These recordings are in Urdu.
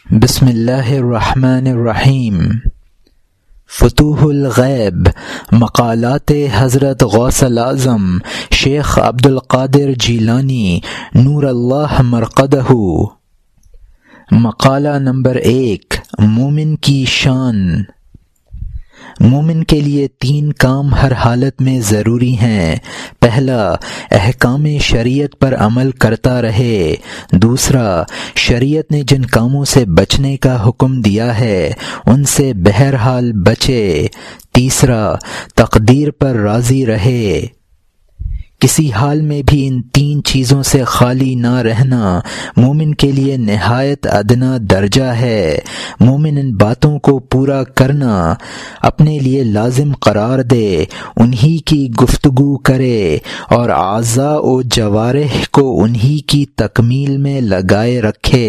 بسم اللہ الرحمن الرحیم۔ فتوح الغیب، مقالات حضرت غوث الاعظم شیخ عبد القادر جیلانی نور اللہ مرقدہ۔ مقالہ نمبر 1، مومن کی شان۔ مومن کے لیے 3 کام ہر حالت میں ضروری ہیں۔ پہلا، احکام شریعت پر عمل کرتا رہے۔ دوسرا، شریعت نے جن کاموں سے بچنے کا حکم دیا ہے ان سے بہرحال بچے۔ تیسرا، تقدیر پر راضی رہے۔ کسی حال میں بھی ان 3 چیزوں سے خالی نہ رہنا مومن کے لیے نہایت ادنا درجہ ہے۔ مومن ان باتوں کو پورا کرنا اپنے لیے لازم قرار دے، انہی کی گفتگو کرے اور اعضاء و جوارح کو انہی کی تکمیل میں لگائے رکھے۔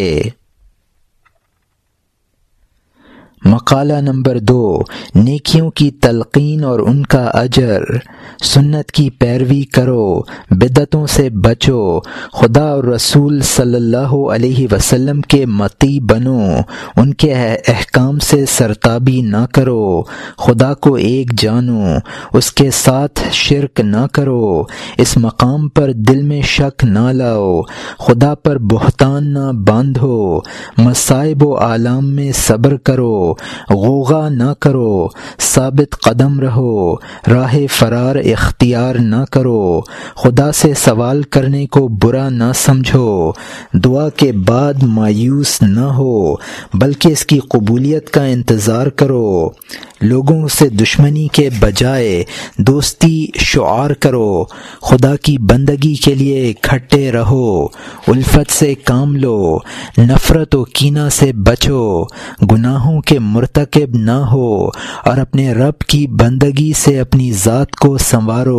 مقالہ نمبر 2، نیکیوں کی تلقین اور ان کا اجر۔ سنت کی پیروی کرو، بدعتوں سے بچو، خدا اور رسول صلی اللہ علیہ وسلم کے مطیع بنو، ان کے احکام سے سرتابی نہ کرو، خدا کو ایک جانو، اس کے ساتھ شرک نہ کرو، اس مقام پر دل میں شک نہ لاؤ، خدا پر بہتان نہ باندھو، مصائب و آلام میں صبر کرو، غوغا نہ کرو، ثابت قدم رہو، راہ فرار اختیار نہ کرو، خدا سے سوال کرنے کو برا نہ سمجھو، دعا کے بعد مایوس نہ ہو بلکہ اس کی قبولیت کا انتظار کرو، لوگوں سے دشمنی کے بجائے دوستی شعار کرو، خدا کی بندگی کے لیے اکٹھے رہو، الفت سے کام لو، نفرت و کینہ سے بچو، گناہوں کے مرتکب نہ ہو اور اپنے رب کی بندگی سے اپنی ذات کو سنوارو۔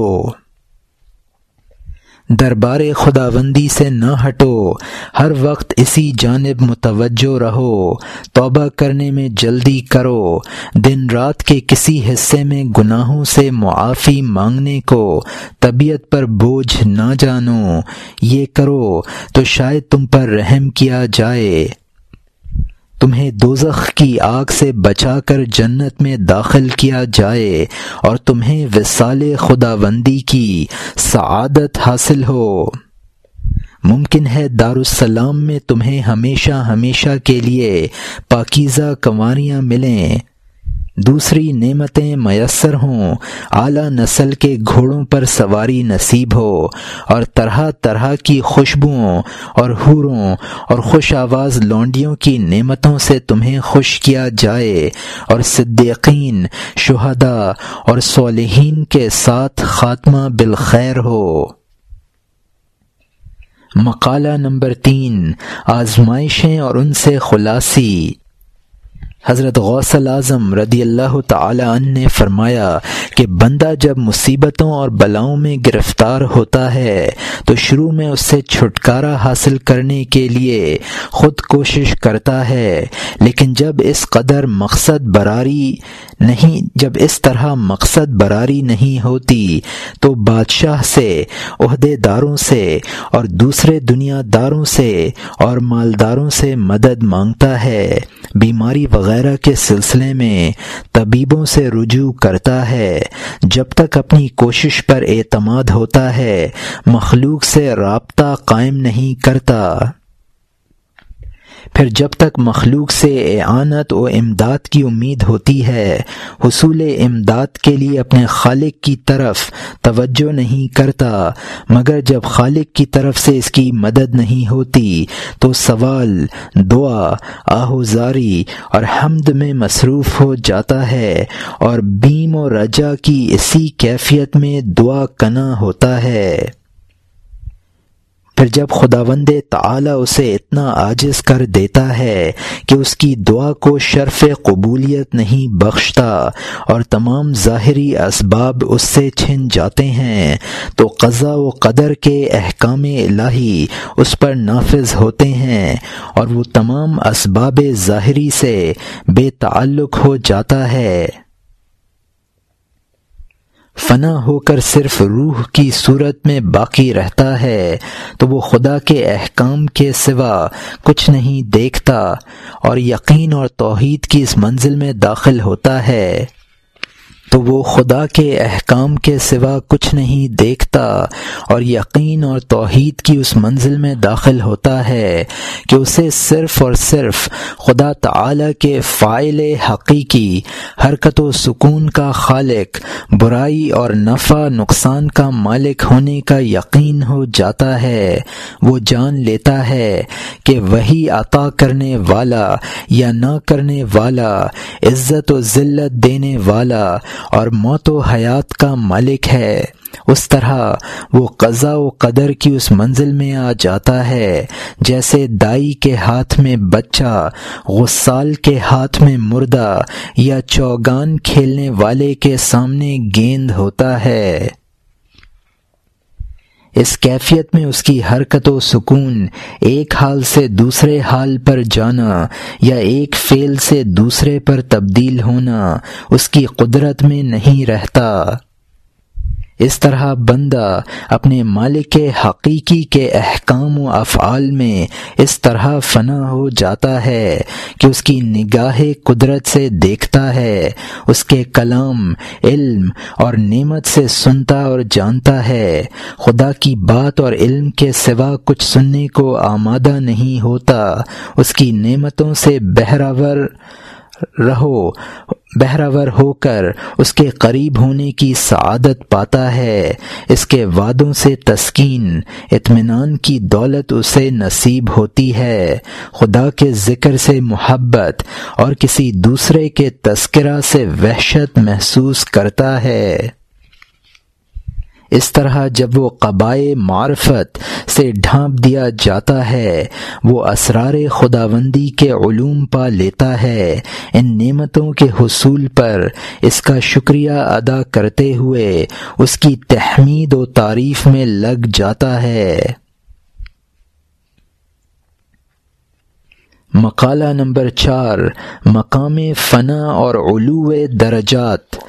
دربار خداوندی سے نہ ہٹو، ہر وقت اسی جانب متوجہ رہو، توبہ کرنے میں جلدی کرو، دن رات کے کسی حصے میں گناہوں سے معافی مانگنے کو طبیعت پر بوجھ نہ جانو، یہ کرو تو شاید تم پر رحم کیا جائے، تمہیں دوزخ کی آگ سے بچا کر جنت میں داخل کیا جائے اور تمہیں وصال خداوندی کی سعادت حاصل ہو۔ ممکن ہے دارالسلام میں تمہیں ہمیشہ کے لیے پاکیزہ کنواریاں ملیں، دوسری نعمتیں میسر ہوں، اعلیٰ نسل کے گھوڑوں پر سواری نصیب ہو اور طرح طرح کی خوشبوؤں اور حوروں اور خوش آواز لونڈیوں کی نعمتوں سے تمہیں خوش کیا جائے اور صدیقین، شہداء اور صالحین کے ساتھ خاتمہ بالخیر ہو۔ مقالہ نمبر 3، آزمائشیں اور ان سے خلاصی۔ حضرت غوث الاعظم رضی اللہ تعالی عنہ نے فرمایا کہ بندہ جب مصیبتوں اور بلاؤں میں گرفتار ہوتا ہے تو شروع میں اس سے چھٹکارا حاصل کرنے کے لیے خود کوشش کرتا ہے، لیکن جب اس طرح مقصد براری نہیں ہوتی تو بادشاہ سے، عہدے داروں سے اور دوسرے دنیا داروں سے اور مالداروں سے مدد مانگتا ہے، بیماری وغیرہ کے سلسلے میں طبیبوں سے رجوع کرتا ہے، جب تک اپنی کوشش پر اعتماد ہوتا ہے مخلوق سے رابطہ قائم نہیں کرتا، پھر جب تک مخلوق سے اعانت و امداد کی امید ہوتی ہے حصول امداد کے لیے اپنے خالق کی طرف توجہ نہیں کرتا، مگر جب خالق کی طرف سے اس کی مدد نہیں ہوتی تو سوال، دعا، آہوزاری اور حمد میں مصروف ہو جاتا ہے اور بیم و رجا کی اسی کیفیت میں دعا کنا ہوتا ہے۔ پھر جب خداوند تعالی اسے اتنا عاجز کر دیتا ہے کہ اس کی دعا کو شرف قبولیت نہیں بخشتا اور تمام ظاہری اسباب اس سے چھن جاتے ہیں تو قضاء و قدر کے احکام الہی اس پر نافذ ہوتے ہیں اور وہ تمام اسباب ظاہری سے بے تعلق ہو جاتا ہے۔ فنا ہو کر صرف روح کی صورت میں باقی رہتا ہے تو وہ خدا کے احکام کے سوا کچھ نہیں دیکھتا اور یقین اور توحید کی اس منزل میں داخل ہوتا ہے تو وہ خدا کے احکام کے سوا کچھ نہیں دیکھتا اور یقین اور توحید کی اس منزل میں داخل ہوتا ہے کہ اسے صرف اور صرف خدا تعالی کے فاعل حقیقی، حرکت و سکون کا خالق، برائی اور نفع نقصان کا مالک ہونے کا یقین ہو جاتا ہے۔ وہ جان لیتا ہے کہ وہی عطا کرنے والا یا نہ کرنے والا، عزت و ذلت دینے والا اور موت و حیات کا مالک ہے۔ اس طرح وہ قضاء و قدر کی اس منزل میں آ جاتا ہے جیسے دائی کے ہاتھ میں بچہ، غسال کے ہاتھ میں مردہ یا چوگان کھیلنے والے کے سامنے گیند ہوتا ہے۔ اس کیفیت میں اس کی حرکت و سکون ایک حال سے دوسرے حال پر جانا یا ایک فعل سے دوسرے پر تبدیل ہونا اس کی قدرت میں نہیں رہتا۔ اس طرح بندہ اپنے مالک حقیقی کے احکام و افعال میں اس طرح فنا ہو جاتا ہے کہ اس کی نگاہ قدرت سے دیکھتا ہے، اس کے کلام، علم اور نعمت سے سنتا اور جانتا ہے، خدا کی بات اور علم کے سوا کچھ سننے کو آمادہ نہیں ہوتا، اس کی نعمتوں سے بہرور ہو کر اس کے قریب ہونے کی سعادت پاتا ہے، اس کے وعدوں سے تسکین، اطمینان کی دولت اسے نصیب ہوتی ہے، خدا کے ذکر سے محبت اور کسی دوسرے کے تذکرہ سے وحشت محسوس کرتا ہے۔ اس طرح جب وہ قبائے معرفت سے ڈھانپ دیا جاتا ہے، وہ اسرار خداوندی کے علوم پا لیتا ہے، ان نعمتوں کے حصول پر اس کا شکریہ ادا کرتے ہوئے اس کی تحمید و تعریف میں لگ جاتا ہے۔ مقالہ نمبر 4، مقام فنا اور علو درجات۔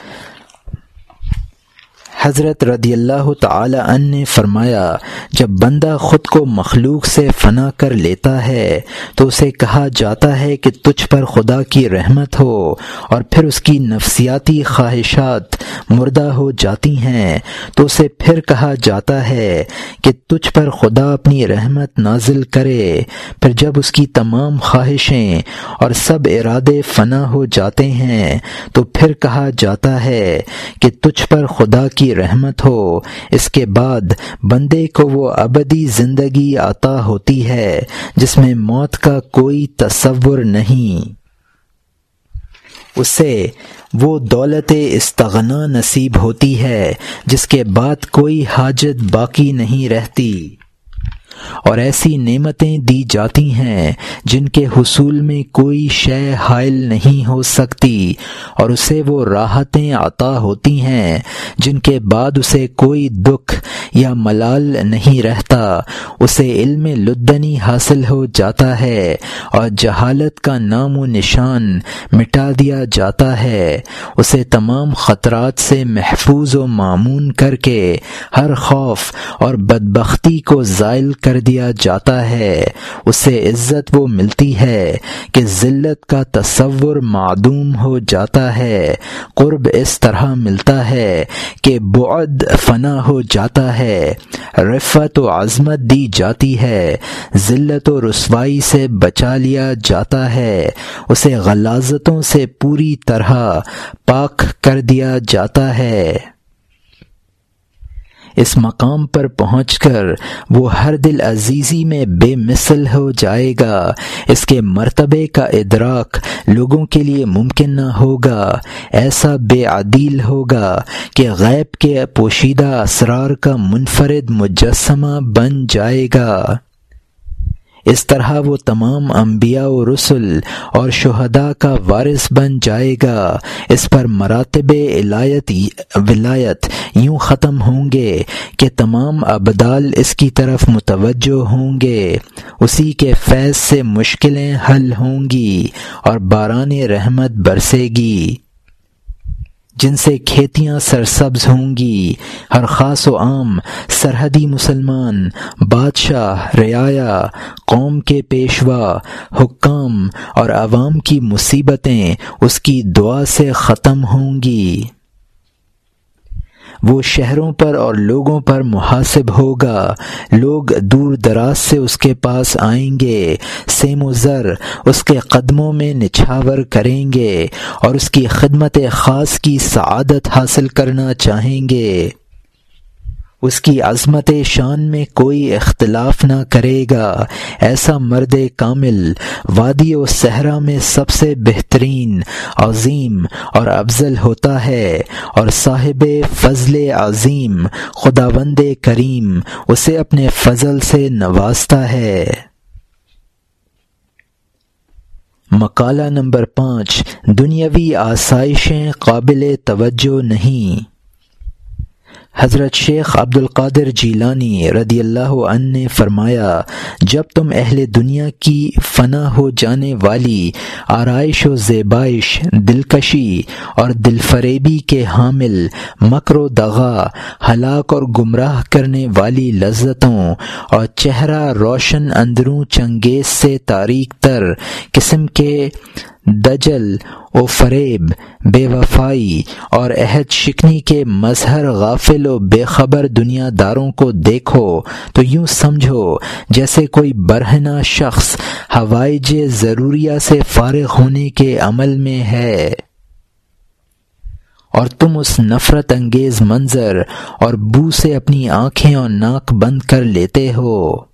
حضرت رضی اللہ تعالی عنہ نے فرمایا، جب بندہ خود کو مخلوق سے فنا کر لیتا ہے تو اسے کہا جاتا ہے کہ تجھ پر خدا کی رحمت ہو، اور پھر اس کی نفسیاتی خواہشات مردہ ہو جاتی ہیں تو اسے پھر کہا جاتا ہے کہ تجھ پر خدا اپنی رحمت نازل کرے۔ پھر جب اس کی تمام خواہشیں اور سب ارادے فنا ہو جاتے ہیں تو پھر کہا جاتا ہے کہ تجھ پر خدا کی رحمت ہو۔ اس کے بعد بندے کو وہ ابدی زندگی عطا ہوتی ہے جس میں موت کا کوئی تصور نہیں، اسے وہ دولت استغنا نصیب ہوتی ہے جس کے بعد کوئی حاجت باقی نہیں رہتی، اور ایسی نعمتیں دی جاتی ہیں جن کے حصول میں کوئی شے حائل نہیں ہو سکتی، اور اسے وہ راحتیں عطا ہوتی ہیں جن کے بعد اسے کوئی دکھ یا ملال نہیں رہتا، اسے علم لدنی حاصل ہو جاتا ہے اور جہالت کا نام و نشان مٹا دیا جاتا ہے، اسے تمام خطرات سے محفوظ و مامون کر کے ہر خوف اور بدبختی کو زائل کر دیا جاتا ہے، اسے عزت وہ ملتی ہے کہ ذلت کا تصور معدوم ہو جاتا ہے، قرب اس طرح ملتا ہے کہ بعد فنا ہو جاتا ہے، رفعت و عظمت دی جاتی ہے، ذلت و رسوائی سے بچا لیا جاتا ہے، اسے غلاظتوں سے پوری طرح پاک کر دیا جاتا ہے۔ اس مقام پر پہنچ کر وہ ہر دل عزیزی میں بے مثل ہو جائے گا، اس کے مرتبے کا ادراک لوگوں کے لیے ممکن نہ ہوگا، ایسا بے عدیل ہوگا کہ غیب کے پوشیدہ اسرار کا منفرد مجسمہ بن جائے گا۔ اس طرح وہ تمام انبیاء و رسل اور شہداء کا وارث بن جائے گا، اس پر مراتب ولایت یوں ختم ہوں گے کہ تمام ابدال اس کی طرف متوجہ ہوں گے، اسی کے فیض سے مشکلیں حل ہوں گی اور باران رحمت برسے گی۔ جن سے کھیتیاں سرسبز ہوں گی، ہر خاص و عام سرحدی مسلمان، بادشاہ، رعایا، قوم کے پیشوا، حکام اور عوام کی مصیبتیں اس کی دعا سے ختم ہوں گی۔ وہ شہروں پر اور لوگوں پر محاسب ہوگا، لوگ دور دراز سے اس کے پاس آئیں گے، سیم و زر اس کے قدموں میں نچھاور کریں گے اور اس کی خدمت خاص کی سعادت حاصل کرنا چاہیں گے۔ اس کی عظمت شان میں کوئی اختلاف نہ کرے گا۔ ایسا مرد کامل وادی و صحرا میں سب سے بہترین، عظیم اور افضل ہوتا ہے، اور صاحب فضل عظیم خداوند کریم اسے اپنے فضل سے نوازتا ہے۔ مقالہ نمبر 5، دنیاوی آسائشیں قابل توجہ نہیں۔ حضرت شیخ عبد القادر جیلانی رضی اللہ عنہ نے فرمایا، جب تم اہل دنیا کی فنا ہو جانے والی آرائش و زیبائش، دلکشی اور دل فریبی کے حامل، مکر و دغا، ہلاک اور گمراہ کرنے والی لذتوں اور چہرہ روشن اندروں چنگیز سے تاریک تر قسم کے دجل و فریب، بے وفائی اور عہد شکنی کے مظہر غافل و بے خبر دنیا داروں کو دیکھو تو یوں سمجھو جیسے کوئی برہنہ شخص حوائج ضروریہ سے فارغ ہونے کے عمل میں ہے، اور تم اس نفرت انگیز منظر اور بو سے اپنی آنکھیں اور ناک بند کر لیتے ہو۔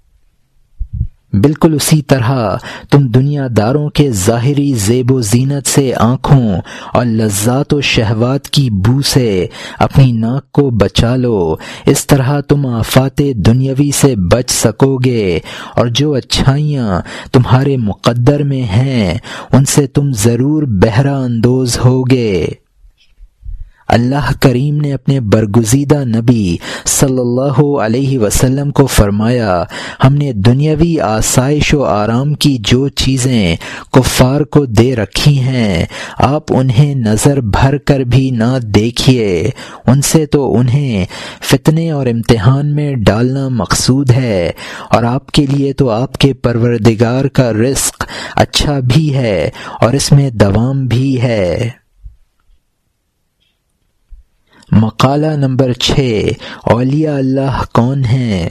بالکل اسی طرح تم دنیا داروں کے ظاہری زیب و زینت سے آنکھوں اور لذات و شہوات کی بو سے اپنی ناک کو بچا لو، اس طرح تم آفات دنیاوی سے بچ سکو گے، اور جو اچھائیاں تمہارے مقدر میں ہیں ان سے تم ضرور بہرہ اندوز ہوگے۔ اللہ کریم نے اپنے برگزیدہ نبی صلی اللہ علیہ وسلم کو فرمایا، ہم نے دنیاوی آسائش و آرام کی جو چیزیں کفار کو دے رکھی ہیں آپ انہیں نظر بھر کر بھی نہ دیکھیے، ان سے تو انہیں فتنے اور امتحان میں ڈالنا مقصود ہے، اور آپ کے لیے تو آپ کے پروردگار کا رزق اچھا بھی ہے اور اس میں دوام بھی ہے۔ مقالہ نمبر 6، اولیاء اللہ کون ہیں؟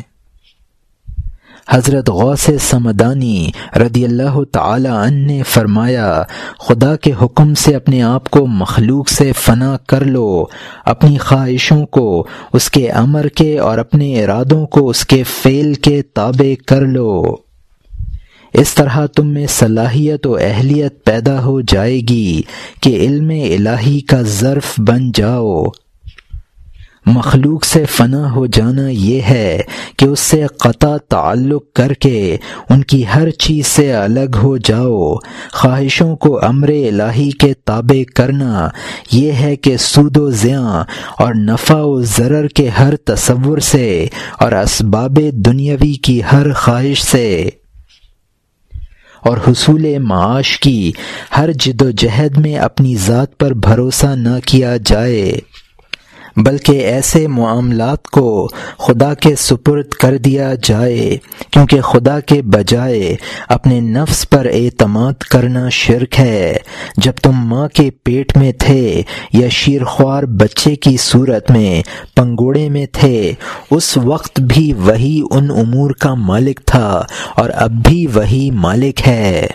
حضرت غوث سمدانی رضی اللہ تعالی عنہ نے فرمایا، خدا کے حکم سے اپنے آپ کو مخلوق سے فنا کر لو، اپنی خواہشوں کو اس کے امر کے اور اپنے ارادوں کو اس کے فعل کے تابع کر لو، اس طرح تم میں صلاحیت و اہلیت پیدا ہو جائے گی کہ علم الہی کا ظرف بن جاؤ۔ مخلوق سے فنا ہو جانا یہ ہے کہ اس سے قطع تعلق کر کے ان کی ہر چیز سے الگ ہو جاؤ۔ خواہشوں کو امر الہی کے تابع کرنا یہ ہے کہ سود و زیاں اور نفع و ضرر کے ہر تصور سے اور اسباب دنیاوی کی ہر خواہش سے اور حصول معاش کی ہر جد و جہد میں اپنی ذات پر بھروسہ نہ کیا جائے، بلکہ ایسے معاملات کو خدا کے سپرد کر دیا جائے، کیونکہ خدا کے بجائے اپنے نفس پر اعتماد کرنا شرک ہے۔ جب تم ماں کے پیٹ میں تھے یا شیرخوار بچے کی صورت میں پنگوڑے میں تھے، اس وقت بھی وہی ان امور کا مالک تھا اور اب بھی وہی مالک ہے۔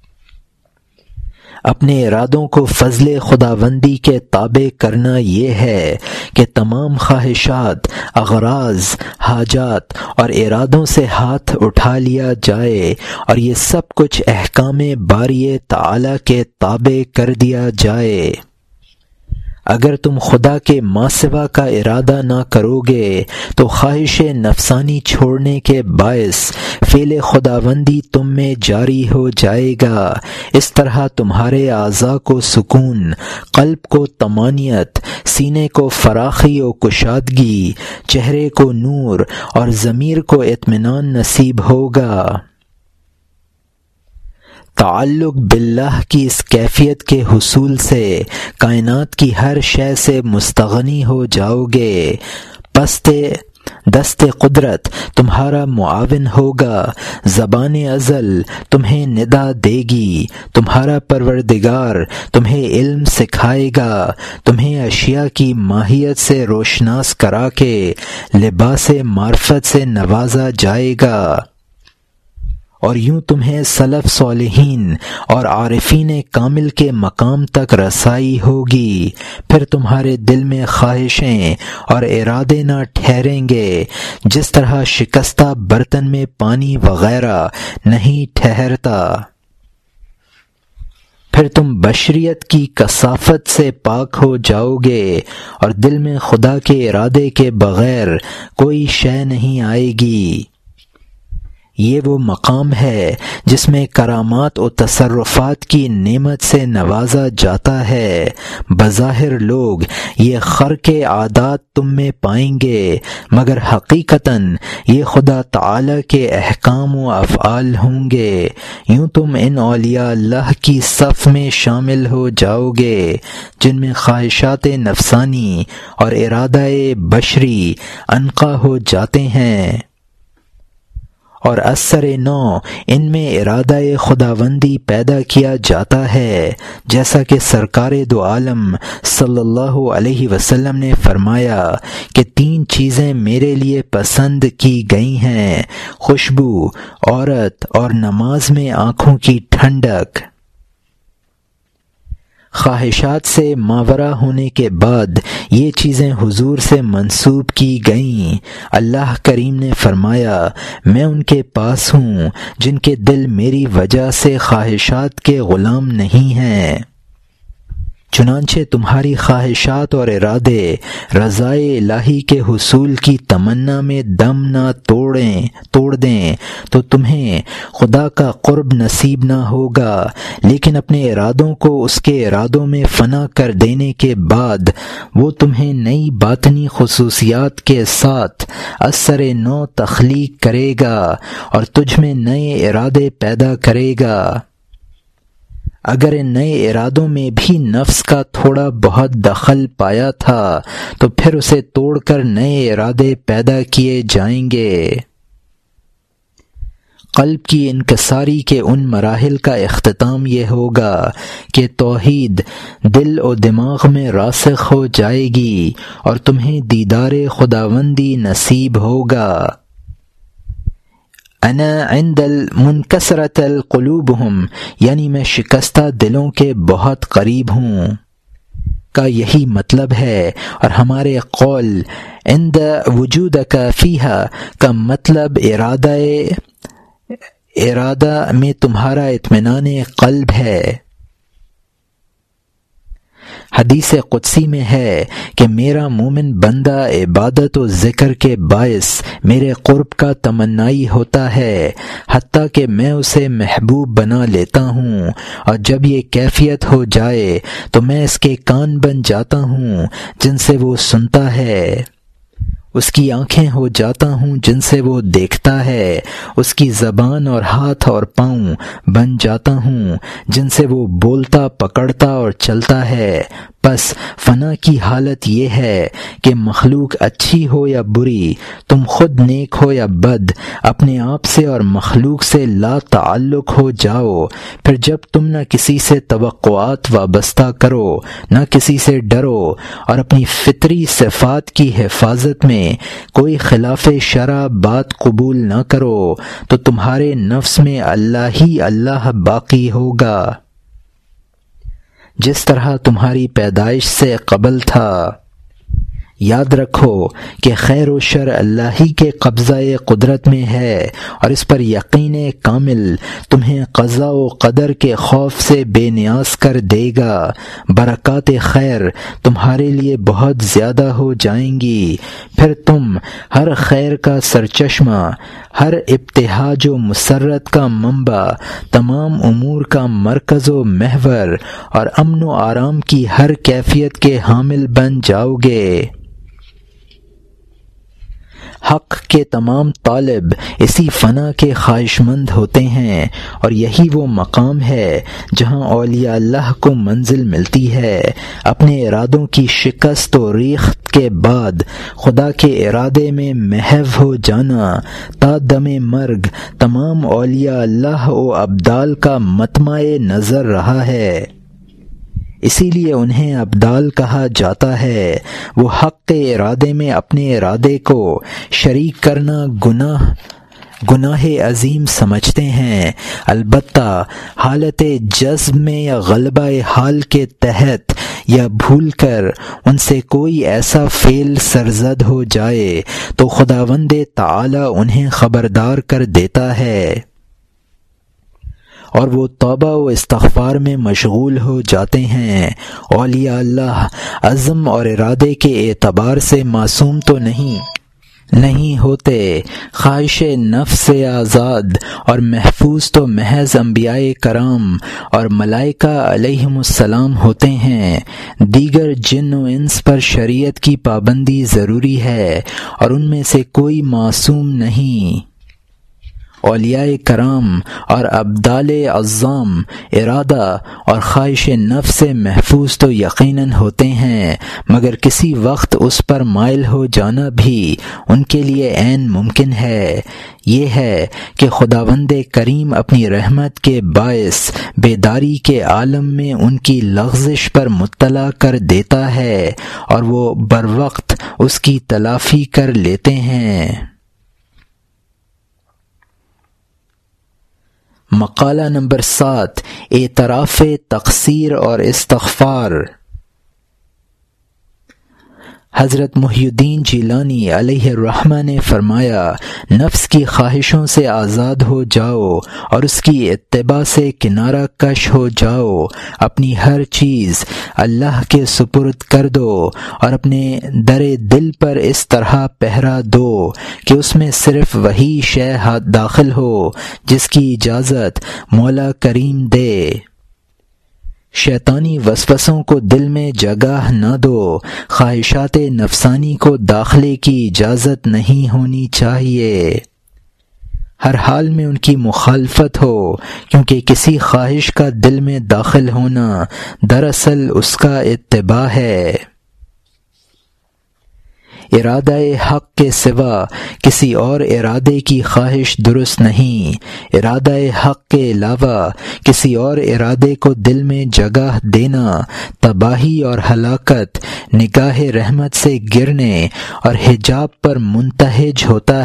اپنے ارادوں کو فضل خداوندی کے تابع کرنا یہ ہے کہ تمام خواہشات، اغراض، حاجات اور ارادوں سے ہاتھ اٹھا لیا جائے اور یہ سب کچھ احکام باری تعالی کے تابع کر دیا جائے۔ اگر تم خدا کے ما سوا کا ارادہ نہ کرو گے تو خواہش نفسانی چھوڑنے کے باعث فعل خداوندی تم میں جاری ہو جائے گا۔ اس طرح تمہارے اعضاء کو سکون، قلب کو طمانینت، سینے کو فراخی و کشادگی، چہرے کو نور اور ضمیر کو اطمینان نصیب ہوگا۔ تعلق باللہ کی اس کیفیت کے حصول سے کائنات کی ہر شے سے مستغنی ہو جاؤ گے۔ دست قدرت تمہارا معاون ہوگا، زبان ازل تمہیں ندا دے گی، تمہارا پروردگار تمہیں علم سکھائے گا، تمہیں اشیاء کی ماہیت سے روشناس کرا کے لباس معرفت سے نوازا جائے گا، اور یوں تمہیں سلف صالحین اور عارفین کامل کے مقام تک رسائی ہوگی۔ پھر تمہارے دل میں خواہشیں اور ارادے نہ ٹھہریں گے، جس طرح شکستہ برتن میں پانی وغیرہ نہیں ٹھہرتا۔ پھر تم بشریت کی کثافت سے پاک ہو جاؤ گے، اور دل میں خدا کے ارادے کے بغیر کوئی شے نہیں آئے گی۔ یہ وہ مقام ہے جس میں کرامات و تصرفات کی نعمت سے نوازا جاتا ہے۔ بظاہر لوگ یہ خرق عادات تم میں پائیں گے، مگر حقیقتاً یہ خدا تعالی کے احکام و افعال ہوں گے۔ یوں تم ان اولیاء اللہ کی صف میں شامل ہو جاؤ گے جن میں خواہشات نفسانی اور ارادہ بشری انقا ہو جاتے ہیں، اور اثر نو ان میں ارادہ خداوندی پیدا کیا جاتا ہے، جیسا کہ سرکار دو عالم صلی اللہ علیہ وسلم نے فرمایا کہ 3 چیزیں میرے لیے پسند کی گئی ہیں: خوشبو، عورت اور نماز میں آنکھوں کی ٹھنڈک۔ خواہشات سے ماورا ہونے کے بعد یہ چیزیں حضور سے منسوب کی گئیں۔ اللہ کریم نے فرمایا، میں ان کے پاس ہوں جن کے دل میری وجہ سے خواہشات کے غلام نہیں ہیں۔ چنانچہ تمہاری خواہشات اور ارادے رضائے الہی کے حصول کی تمنا میں دم نہ توڑ دیں تو تمہیں خدا کا قرب نصیب نہ ہوگا، لیکن اپنے ارادوں کو اس کے ارادوں میں فنا کر دینے کے بعد وہ تمہیں نئی باطنی خصوصیات کے ساتھ اثر نو تخلیق کرے گا اور تجھ میں نئے ارادے پیدا کرے گا۔ اگر ان نئے ارادوں میں بھی نفس کا تھوڑا بہت دخل پایا تھا تو پھر اسے توڑ کر نئے ارادے پیدا کیے جائیں گے۔ قلب کی انکساری کے ان مراحل کا اختتام یہ ہوگا کہ توحید دل و دماغ میں راسخ ہو جائے گی اور تمہیں دیدار خداوندی نصیب ہوگا۔ انا عند المنکسرۃ القلوبہم، یعنی میں شکستہ دلوں کے بہت قریب ہوں کا یہی مطلب ہے، اور ہمارے قول عند وجودک فیہا کا مطلب ارادہ میں تمہارا اطمینان قلب ہے۔ حدیث قدسی میں ہے کہ میرا مومن بندہ عبادت و ذکر کے باعث میرے قرب کا تمنائی ہوتا ہے، حتیٰ کہ میں اسے محبوب بنا لیتا ہوں، اور جب یہ کیفیت ہو جائے تو میں اس کے کان بن جاتا ہوں جن سے وہ سنتا ہے، اس کی آنکھیں ہو جاتا ہوں جن سے وہ دیکھتا ہے، اس کی زبان اور ہاتھ اور پاؤں بن جاتا ہوں جن سے وہ بولتا، پکڑتا اور چلتا ہے۔ بس فنا کی حالت یہ ہے کہ مخلوق اچھی ہو یا بری، تم خود نیک ہو یا بد، اپنے آپ سے اور مخلوق سے لا تعلق ہو جاؤ۔ پھر جب تم نہ کسی سے توقعات وابستہ کرو، نہ کسی سے ڈرو، اور اپنی فطری صفات کی حفاظت میں کوئی خلاف شرع بات قبول نہ کرو، تو تمہارے نفس میں اللہ ہی اللہ باقی ہوگا، جس طرح تمہاری پیدائش سے قبل تھا۔ یاد رکھو کہ خیر و شر اللہ ہی کے قبضہ قدرت میں ہے، اور اس پر یقین کامل تمہیں قضاء و قدر کے خوف سے بے نیاز کر دے گا۔ برکات خیر تمہارے لیے بہت زیادہ ہو جائیں گی، پھر تم ہر خیر کا سرچشمہ، ہر ابتہاج و مسرت کا منبع، تمام امور کا مرکز و محور، اور امن و آرام کی ہر کیفیت کے حامل بن جاؤ گے۔ حق کے تمام طالب اسی فنا کے خواہش مند ہوتے ہیں، اور یہی وہ مقام ہے جہاں اولیاء اللہ کو منزل ملتی ہے۔ اپنے ارادوں کی شکست و ریخت کے بعد خدا کے ارادے میں محو ہو جانا تا دم مرگ تمام اولیاء اللہ و ابدال کا مطمع نظر رہا ہے۔ اسی لیے انہیں ابدال کہا جاتا ہے۔ وہ حق کے ارادے میں اپنے ارادے کو شریک کرنا گناہ عظیم سمجھتے ہیں، البتہ حالت جذب میں یا غلبہ حال کے تحت یا بھول کر ان سے کوئی ایسا فعل سرزد ہو جائے تو خداوند تعالی انہیں خبردار کر دیتا ہے، اور وہ توبہ و استغفار میں مشغول ہو جاتے ہیں۔ اولیاء اللہ عزم اور ارادے کے اعتبار سے معصوم تو نہیں ہوتے، خواہش نفس سے آزاد اور محفوظ تو محض انبیاء کرام اور ملائکہ علیہم السلام ہوتے ہیں۔ دیگر جن و انس پر شریعت کی پابندی ضروری ہے، اور ان میں سے کوئی معصوم نہیں۔ اولیاء کرام اور ابدال اعظام ارادہ اور خواہش نفس سے محفوظ تو یقیناً ہوتے ہیں، مگر کسی وقت اس پر مائل ہو جانا بھی ان کے لیے عین ممکن ہے۔ یہ ہے کہ خداوند کریم اپنی رحمت کے باعث بیداری کے عالم میں ان کی لغزش پر مطلع کر دیتا ہے، اور وہ بروقت اس کی تلافی کر لیتے ہیں۔ مقالہ نمبر 7، اعتراف تقصیر اور استغفار۔ حضرت محی الدین جیلانی علیہ الرحمہ نے فرمایا، نفس کی خواہشوں سے آزاد ہو جاؤ اور اس کی اتباع سے کنارہ کش ہو جاؤ، اپنی ہر چیز اللہ کے سپرد کر دو اور اپنے در دل پر اس طرح پہرا دو کہ اس میں صرف وہی شے داخل ہو جس کی اجازت مولا کریم دے۔ شیطانی وسوسوں کو دل میں جگہ نہ دو، خواہشات نفسانی کو داخلے کی اجازت نہیں ہونی چاہیے، ہر حال میں ان کی مخالفت ہو، کیونکہ کسی خواہش کا دل میں داخل ہونا دراصل اس کا اتباع ہے۔ ارادہ حق کے سوا کسی اور ارادے کی خواہش درست نہیں۔ ارادہ حق کے علاوہ کسی اور ارادے کو دل میں جگہ دینا تباہی اور ہلاکت، نگاہ رحمت سے گرنے اور حجاب پر منتج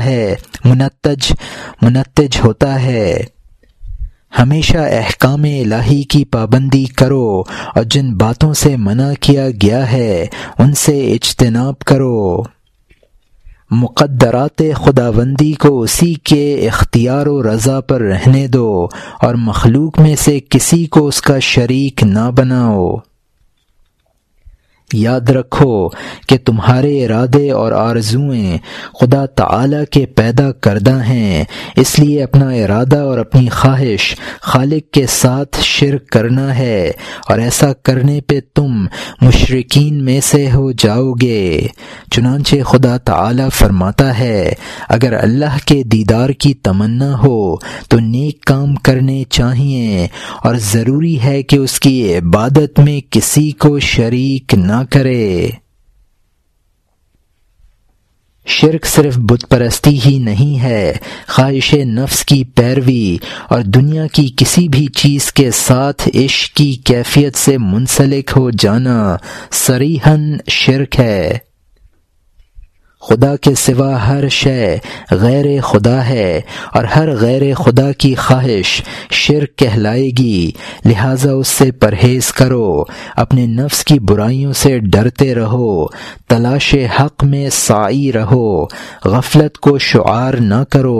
ہوتا ہے۔ ہمیشہ احکام الہی کی پابندی کرو اور جن باتوں سے منع کیا گیا ہے ان سے اجتناب کرو۔ مقدرات خداوندی کو اسی کے اختیار و رضا پر رہنے دو اور مخلوق میں سے کسی کو اس کا شریک نہ بناؤ۔ یاد رکھو کہ تمہارے ارادے اور آرزوئیں خدا تعالی کے پیدا کردہ ہیں، اس لیے اپنا ارادہ اور اپنی خواہش خالق کے ساتھ شرک کرنا ہے، اور ایسا کرنے پہ تم مشرکین میں سے ہو جاؤ گے۔ چنانچہ خدا تعالی فرماتا ہے، اگر اللہ کے دیدار کی تمنا ہو تو نیک کام کرنے چاہیے، اور ضروری ہے کہ اس کی عبادت میں کسی کو شریک نہ کرے۔ شرک صرف بت پرستی ہی نہیں ہے، خواہش نفس کی پیروی اور دنیا کی کسی بھی چیز کے ساتھ عشق کی کیفیت سے منسلک ہو جانا صریحاً شرک ہے۔ خدا کے سوا ہر شے غیر خدا ہے، اور ہر غیر خدا کی خواہش شرک کہلائے گی، لہٰذا اس سے پرہیز کرو، اپنے نفس کی برائیوں سے ڈرتے رہو، تلاش حق میں سعی رہو، غفلت کو شعار نہ کرو۔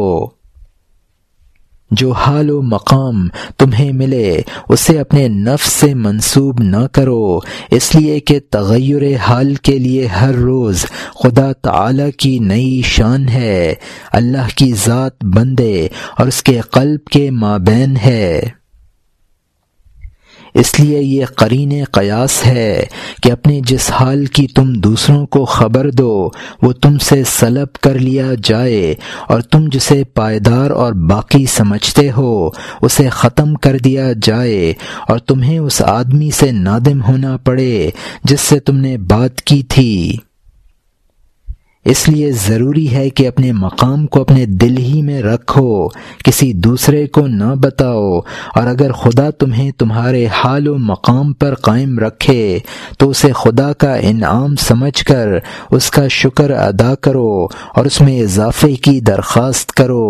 جو حال و مقام تمہیں ملے اسے اپنے نفس سے منسوب نہ کرو، اس لیے کہ تغیر حال کے لیے ہر روز خدا تعالی کی نئی شان ہے۔ اللہ کی ذات بندے اور اس کے قلب کے مابین ہے۔ اس لیے یہ قرین قیاس ہے کہ اپنے جس حال کی تم دوسروں کو خبر دو وہ تم سے سلب کر لیا جائے، اور تم جسے پائیدار اور باقی سمجھتے ہو اسے ختم کر دیا جائے، اور تمہیں اس آدمی سے نادم ہونا پڑے جس سے تم نے بات کی تھی۔ اس لیے ضروری ہے کہ اپنے مقام کو اپنے دل ہی میں رکھو، کسی دوسرے کو نہ بتاؤ، اور اگر خدا تمہیں تمہارے حال و مقام پر قائم رکھے تو اسے خدا کا انعام سمجھ کر اس کا شکر ادا کرو اور اس میں اضافے کی درخواست کرو۔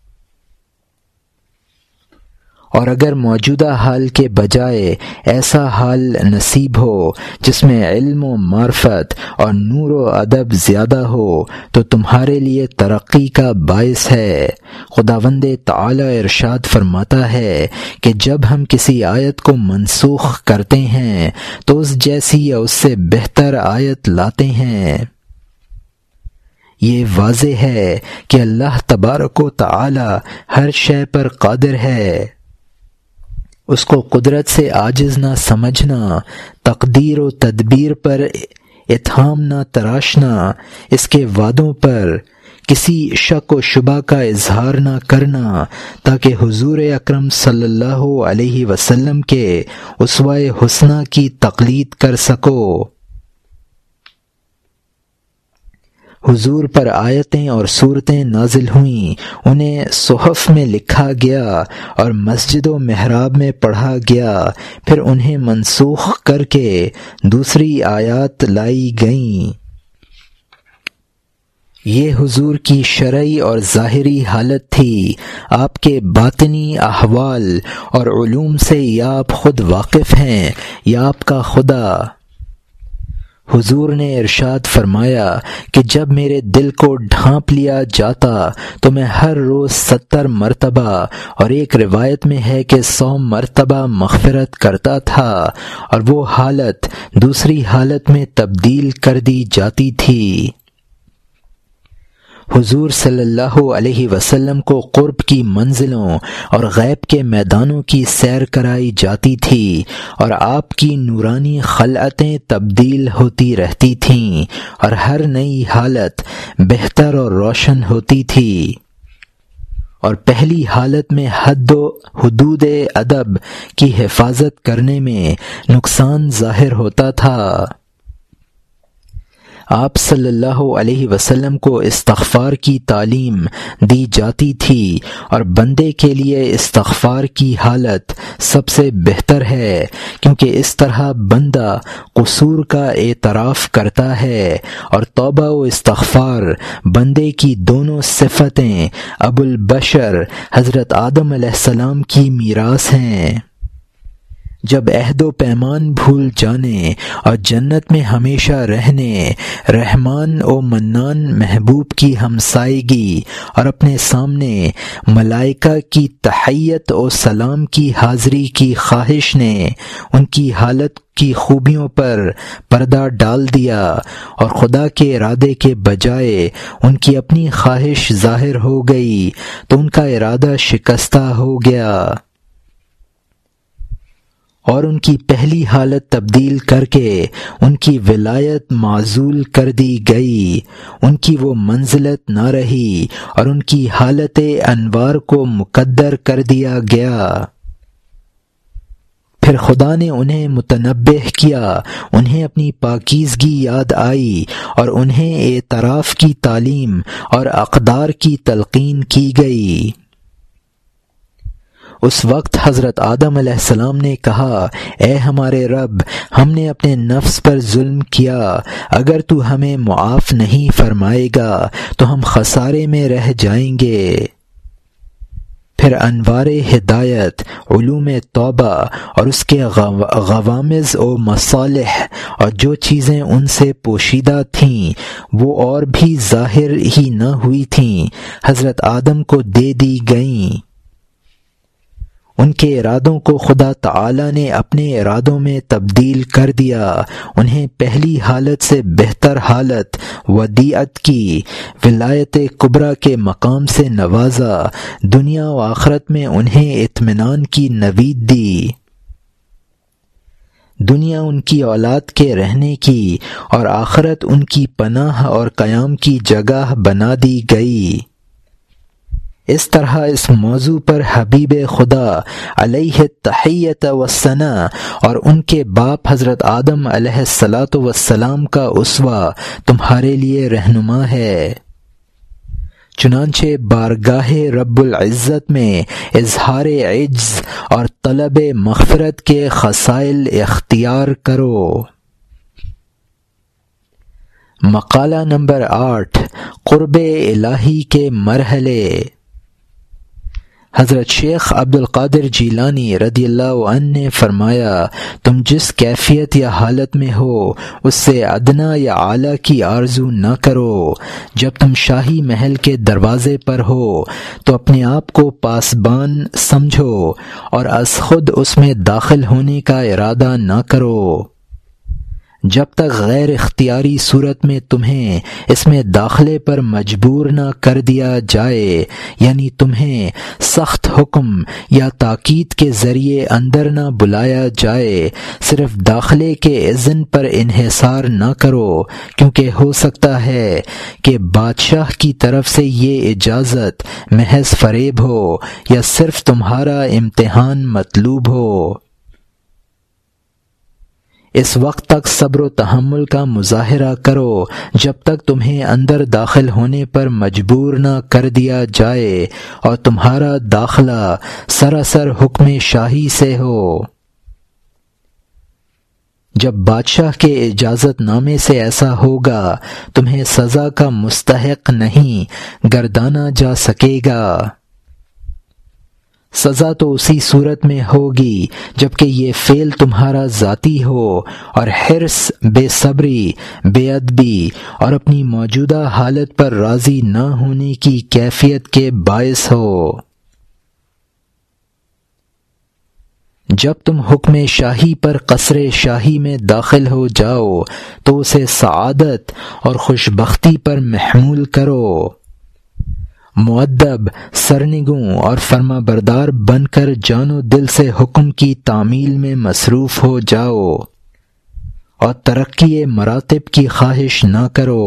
اور اگر موجودہ حال کے بجائے ایسا حال نصیب ہو جس میں علم و معرفت اور نور و ادب زیادہ ہو تو تمہارے لیے ترقی کا باعث ہے۔ خداوند تعالی ارشاد فرماتا ہے کہ جب ہم کسی آیت کو منسوخ کرتے ہیں تو اس جیسی یا اس سے بہتر آیت لاتے ہیں۔ یہ واضح ہے کہ اللہ تبارک و تعالی ہر شے پر قادر ہے۔ اس کو قدرت سے عاجز نہ سمجھنا، تقدیر و تدبیر پر اتہام نہ تراشنا، اس کے وعدوں پر کسی شک و شبہ کا اظہار نہ کرنا، تاکہ حضور اکرم صلی اللہ علیہ وسلم کے اسوہ حسنہ کی تقلید کر سکو۔ حضور پر آیتیں اور صورتیں نازل ہوئیں، انہیں صحف میں لکھا گیا اور مسجد و محراب میں پڑھا گیا، پھر انہیں منسوخ کر کے دوسری آیات لائی گئیں۔ یہ حضور کی شرعی اور ظاہری حالت تھی۔ آپ کے باطنی احوال اور علوم سے یا آپ خود واقف ہیں یا آپ کا خدا۔ حضور نے ارشاد فرمایا کہ جب میرے دل کو ڈھانپ لیا جاتا تو میں ہر روز 70 مرتبہ اور ایک روایت میں ہے کہ 100 مرتبہ مغفرت کرتا تھا، اور وہ حالت دوسری حالت میں تبدیل کر دی جاتی تھی۔ حضور صلی اللہ علیہ وسلم کو قرب کی منزلوں اور غیب کے میدانوں کی سیر کرائی جاتی تھی، اور آپ کی نورانی خلعتیں تبدیل ہوتی رہتی تھیں، اور ہر نئی حالت بہتر اور روشن ہوتی تھی۔ اور پہلی حالت میں حد و حدود ادب کی حفاظت کرنے میں نقصان ظاہر ہوتا تھا۔ آپ صلی اللہ علیہ وسلم کو استغفار کی تعلیم دی جاتی تھی، اور بندے کے لیے استغفار کی حالت سب سے بہتر ہے، کیونکہ اس طرح بندہ قصور کا اعتراف کرتا ہے، اور توبہ و استغفار بندے کی دونوں صفتیں ابو البشر حضرت آدم علیہ السلام کی میراث ہیں۔ جب عہد و پیمان بھول جانے اور جنت میں ہمیشہ رہنے، رحمان و منان محبوب کی ہمسائیگی اور اپنے سامنے ملائکہ کی تحیت و سلام کی حاضری کی خواہش نے ان کی حالت کی خوبیوں پر پردہ ڈال دیا، اور خدا کے ارادے کے بجائے ان کی اپنی خواہش ظاہر ہو گئی تو ان کا ارادہ شکستہ ہو گیا، اور ان کی پہلی حالت تبدیل کر کے ان کی ولایت معزول کر دی گئی، ان کی وہ منزلت نہ رہی، اور ان کی حالت انوار کو مقدر کر دیا گیا۔ پھر خدا نے انہیں متنبہ کیا، انہیں اپنی پاکیزگی یاد آئی، اور انہیں اعتراف کی تعلیم اور اقدار کی تلقین کی گئی۔ اس وقت حضرت آدم علیہ السلام نے کہا، اے ہمارے رب، ہم نے اپنے نفس پر ظلم کیا، اگر تو ہمیں معاف نہیں فرمائے گا تو ہم خسارے میں رہ جائیں گے۔ پھر انوار ہدایت، علوم توبہ اور اس کے غوامض و مصالح اور جو چیزیں ان سے پوشیدہ تھیں وہ اور بھی ظاہر ہی نہ ہوئی تھیں، حضرت آدم کو دے دی گئیں۔ ان کے ارادوں کو خدا تعالی نے اپنے ارادوں میں تبدیل کر دیا، انہیں پہلی حالت سے بہتر حالت ودیعت کی ولایت کبریٰ کے مقام سے نوازا، دنیا و آخرت میں انہیں اطمینان کی نوید دی۔ دنیا ان کی اولاد کے رہنے کی اور آخرت ان کی پناہ اور قیام کی جگہ بنا دی گئی۔ اس طرح اس موضوع پر حبیب خدا علیہ التحیۃ والثناء اور ان کے باپ حضرت آدم علیہ الصلاۃ والسلام کا اسوہ تمہارے لیے رہنما ہے۔ چنانچہ بارگاہ رب العزت میں اظہار عجز اور طلب مغفرت کے خصائل اختیار کرو۔ مقالہ نمبر 8، قرب الہی کے مرحلے۔ حضرت شیخ عبد القادر جیلانی رضی اللہ عنہ نے فرمایا، تم جس کیفیت یا حالت میں ہو اس سے ادنا یا اعلیٰ کی آرزو نہ کرو۔ جب تم شاہی محل کے دروازے پر ہو تو اپنے آپ کو پاسبان سمجھو اور از خود اس میں داخل ہونے کا ارادہ نہ کرو۔ جب تک غیر اختیاری صورت میں تمہیں اس میں داخلے پر مجبور نہ کر دیا جائے، یعنی تمہیں سخت حکم یا تاکید کے ذریعے اندر نہ بلایا جائے، صرف داخلے کے اذن پر انحصار نہ کرو، کیونکہ ہو سکتا ہے کہ بادشاہ کی طرف سے یہ اجازت محض فریب ہو یا صرف تمہارا امتحان مطلوب ہو۔ اس وقت تک صبر و تحمل کا مظاہرہ کرو جب تک تمہیں اندر داخل ہونے پر مجبور نہ کر دیا جائے اور تمہارا داخلہ سراسر حکم شاہی سے ہو۔ جب بادشاہ کے اجازت نامے سے ایسا ہوگا تمہیں سزا کا مستحق نہیں گردانا جا سکے گا۔ سزا تو اسی صورت میں ہوگی جبکہ یہ فعل تمہارا ذاتی ہو اور حرص، بے صبری، بے ادبی اور اپنی موجودہ حالت پر راضی نہ ہونے کی کیفیت کے باعث ہو۔ جب تم حکم شاہی پر قصر شاہی میں داخل ہو جاؤ تو اسے سعادت اور خوشبختی پر محمول کرو۔ مؤدب، سرنگوں اور فرما بردار بن کر جان و دل سے حکم کی تعمیل میں مصروف ہو جاؤ اور ترقی مراتب کی خواہش نہ کرو۔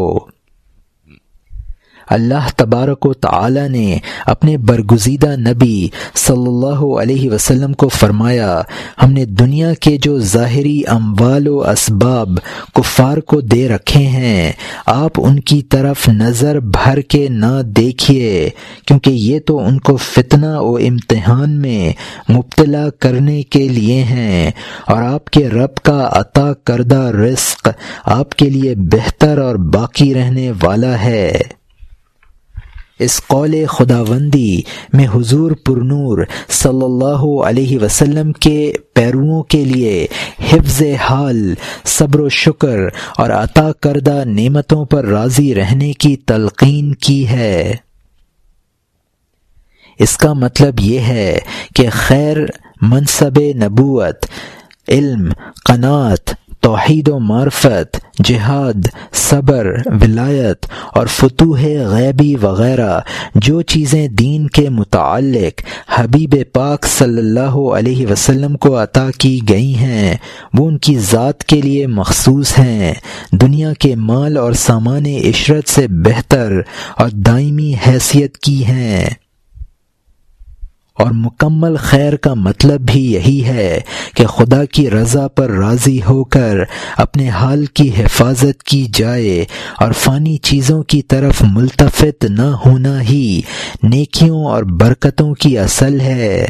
اللہ تبارک و تعالی نے اپنے برگزیدہ نبی صلی اللہ علیہ وسلم کو فرمایا، ہم نے دنیا کے جو ظاہری اموال و اسباب کفار کو دے رکھے ہیں آپ ان کی طرف نظر بھر کے نہ دیکھیے، کیونکہ یہ تو ان کو فتنہ و امتحان میں مبتلا کرنے کے لیے ہیں، اور آپ کے رب کا عطا کردہ رزق آپ کے لیے بہتر اور باقی رہنے والا ہے۔ اس قول خداوندی میں حضور پرنور صلی اللہ علیہ وسلم کے پیرووں کے لیے حفظ حال، صبر و شکر اور عطا کردہ نعمتوں پر راضی رہنے کی تلقین کی ہے۔ اس کا مطلب یہ ہے کہ خیر، منصب نبوت، علم، قناعت، توحید و معرفت، جہاد، صبر، ولایت اور فتوح غیبی وغیرہ جو چیزیں دین کے متعلق حبیب پاک صلی اللہ علیہ وسلم کو عطا کی گئی ہیں وہ ان کی ذات کے لیے مخصوص ہیں، دنیا کے مال اور سامان عشرت سے بہتر اور دائمی حیثیت کی ہیں۔ اور مکمل خیر کا مطلب بھی یہی ہے کہ خدا کی رضا پر راضی ہو کر اپنے حال کی حفاظت کی جائے اور فانی چیزوں کی طرف ملتفت نہ ہونا ہی نیکیوں اور برکتوں کی اصل ہے۔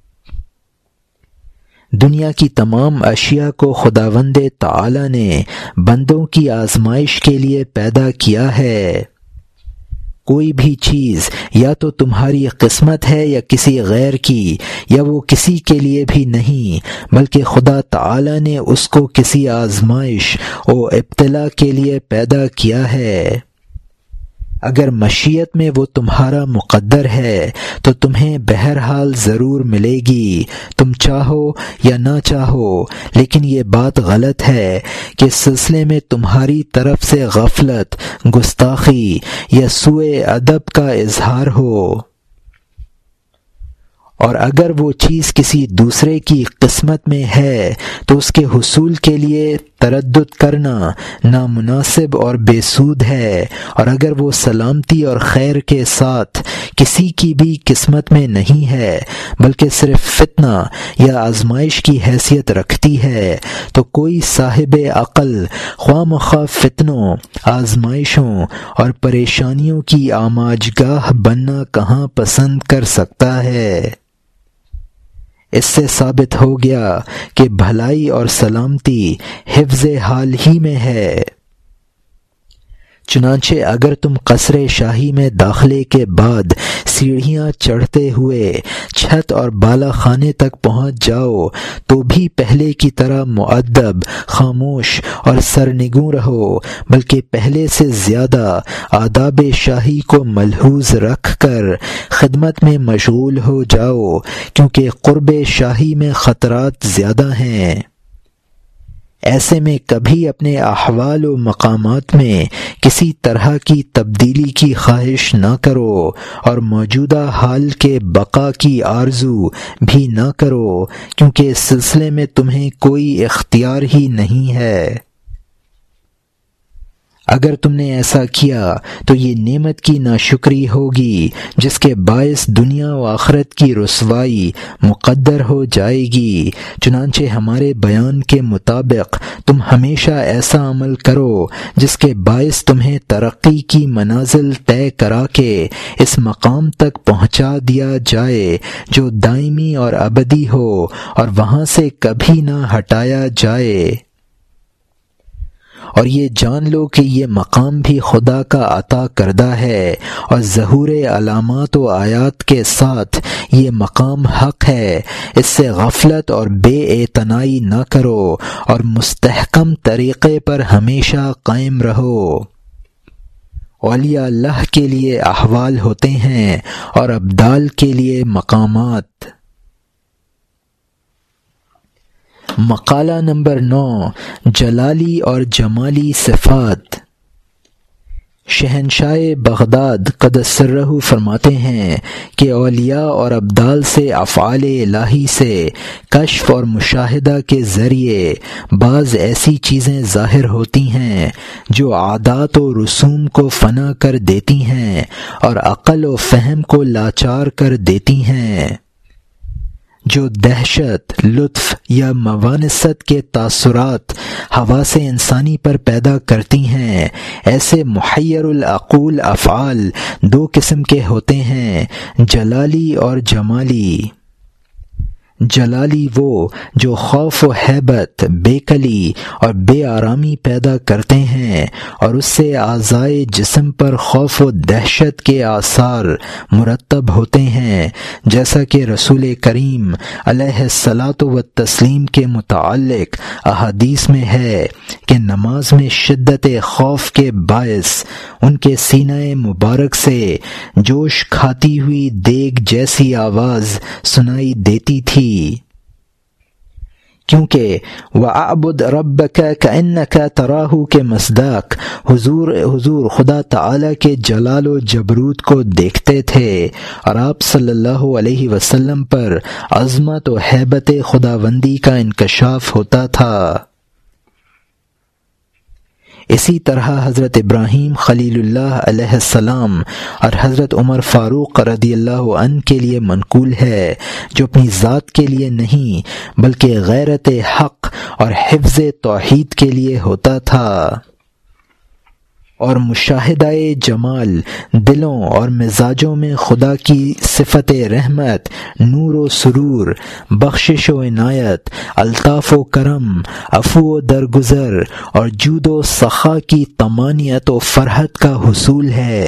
دنیا کی تمام اشیاء کو خداوند تعالی نے بندوں کی آزمائش کے لیے پیدا کیا ہے۔ کوئی بھی چیز یا تو تمہاری قسمت ہے یا کسی غیر کی، یا وہ کسی کے لیے بھی نہیں بلکہ خدا تعالی نے اس کو کسی آزمائش و ابتلا کے لیے پیدا کیا ہے۔ اگر مشیت میں وہ تمہارا مقدر ہے تو تمہیں بہرحال ضرور ملے گی، تم چاہو یا نہ چاہو، لیکن یہ بات غلط ہے کہ اس سلسلے میں تمہاری طرف سے غفلت، گستاخی یا سوء ادب کا اظہار ہو۔ اور اگر وہ چیز کسی دوسرے کی قسمت میں ہے تو اس کے حصول کے لیے تردد کرنا نامناسب اور بے سود ہے، اور اگر وہ سلامتی اور خیر کے ساتھ کسی کی بھی قسمت میں نہیں ہے بلکہ صرف فتنہ یا آزمائش کی حیثیت رکھتی ہے تو کوئی صاحب عقل خواہ مخواہ فتنوں، آزمائشوں اور پریشانیوں کی آماجگاہ بننا کہاں پسند کر سکتا ہے؟ اس سے ثابت ہو گیا کہ بھلائی اور سلامتی حفظ حال ہی میں ہے۔ چنانچہ اگر تم قصر شاہی میں داخلے کے بعد سیڑھیاں چڑھتے ہوئے چھت اور بالا خانے تک پہنچ جاؤ تو بھی پہلے کی طرح مؤدب، خاموش اور سرنگوں رہو، بلکہ پہلے سے زیادہ آداب شاہی کو ملحوظ رکھ کر خدمت میں مشغول ہو جاؤ، کیونکہ قرب شاہی میں خطرات زیادہ ہیں۔ ایسے میں کبھی اپنے احوال و مقامات میں کسی طرح کی تبدیلی کی خواہش نہ کرو اور موجودہ حال کے بقا کی آرزو بھی نہ کرو، کیونکہ اس سلسلے میں تمہیں کوئی اختیار ہی نہیں ہے۔ اگر تم نے ایسا کیا تو یہ نعمت کی ناشکری ہوگی جس کے باعث دنیا و آخرت کی رسوائی مقدر ہو جائے گی۔ چنانچہ ہمارے بیان کے مطابق تم ہمیشہ ایسا عمل کرو جس کے باعث تمہیں ترقی کی منازل طے کرا کے اس مقام تک پہنچا دیا جائے جو دائمی اور ابدی ہو اور وہاں سے کبھی نہ ہٹایا جائے۔ اور یہ جان لو کہ یہ مقام بھی خدا کا عطا کردہ ہے، اور ظہور علامات و آیات کے ساتھ یہ مقام حق ہے۔ اس سے غفلت اور بے اعتنائی نہ کرو اور مستحکم طریقے پر ہمیشہ قائم رہو۔ اولیاء اللہ کے لیے احوال ہوتے ہیں اور ابدال کے لیے مقامات۔ مقالہ نمبر 9، جلالی اور جمالی صفات۔ شہنشاہ بغداد قدس سرہ فرماتے ہیں کہ اولیاء اور ابدال سے افعال الہی سے کشف اور مشاہدہ کے ذریعے بعض ایسی چیزیں ظاہر ہوتی ہیں جو عادات و رسوم کو فنا کر دیتی ہیں اور عقل و فہم کو لاچار کر دیتی ہیں، جو دہشت، لطف یا موانست کے تاثرات حواس انسانی پر پیدا کرتی ہیں۔ ایسے محیر العقول افعال دو قسم کے ہوتے ہیں، جلالی اور جمالی۔ جلالی وہ جو خوف و ہیبت، بے کلی اور بے آرامی پیدا کرتے ہیں اور اس سے اعضائے جسم پر خوف و دہشت کے آثار مرتب ہوتے ہیں، جیسا کہ رسول کریم علیہ الصلاۃ والتسلیم کے متعلق احادیث میں ہے کہ نماز میں شدت خوف کے باعث ان کے سینہ مبارک سے جوش کھاتی ہوئی دیگ جیسی آواز سنائی دیتی تھی، کیونکہ وَأَعْبُدْ رَبَّكَ كَأَنَّكَ تَرَاهُ کے مصداق حضور خدا تعالی کے جلال و جبروت کو دیکھتے تھے اور آپ صلی اللہ علیہ وسلم پر عظمت و ہیبت خداوندی کا انکشاف ہوتا تھا۔ اسی طرح حضرت ابراہیم خلیل اللہ علیہ السلام اور حضرت عمر فاروق رضی اللہ عنہ کے لیے منقول ہے، جو اپنی ذات کے لیے نہیں بلکہ غیرت حق اور حفظ توحید کے لیے ہوتا تھا۔ اور مشاہدہ جمال دلوں اور مزاجوں میں خدا کی صفت رحمت، نور و سرور، بخشش و عنایت، الطاف و کرم، عفو و درگزر اور جود و سخا کی طمانیت و فرحت کا حصول ہے۔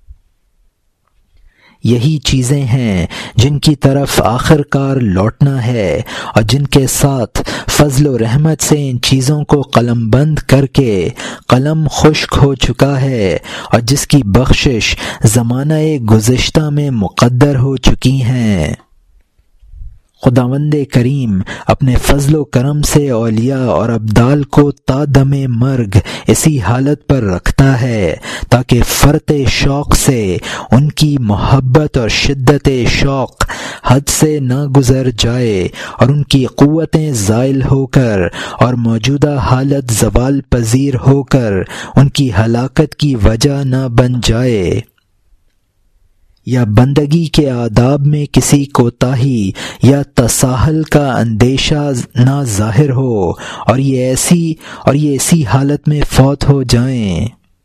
یہی چیزیں ہیں جن کی طرف آخر کار لوٹنا ہے اور جن کے ساتھ فضل و رحمت سے ان چیزوں کو قلم بند کر کے قلم خشک ہو چکا ہے اور جس کی بخشش زمانہ گزشتہ میں مقدر ہو چکی ہیں۔ خداوند کریم اپنے فضل و کرم سے اولیاء اور ابدال کو تا دم مرگ اسی حالت پر رکھتا ہے تاکہ فرط شوق سے ان کی محبت اور شدت شوق حد سے نہ گزر جائے اور ان کی قوتیں زائل ہو کر اور موجودہ حالت زوال پذیر ہو کر ان کی ہلاکت کی وجہ نہ بن جائے، یا بندگی کے آداب میں کسی کوتاہی یا تساہل کا اندیشہ نہ ظاہر ہو اور یہ ایسی حالت میں فوت ہو جائیں۔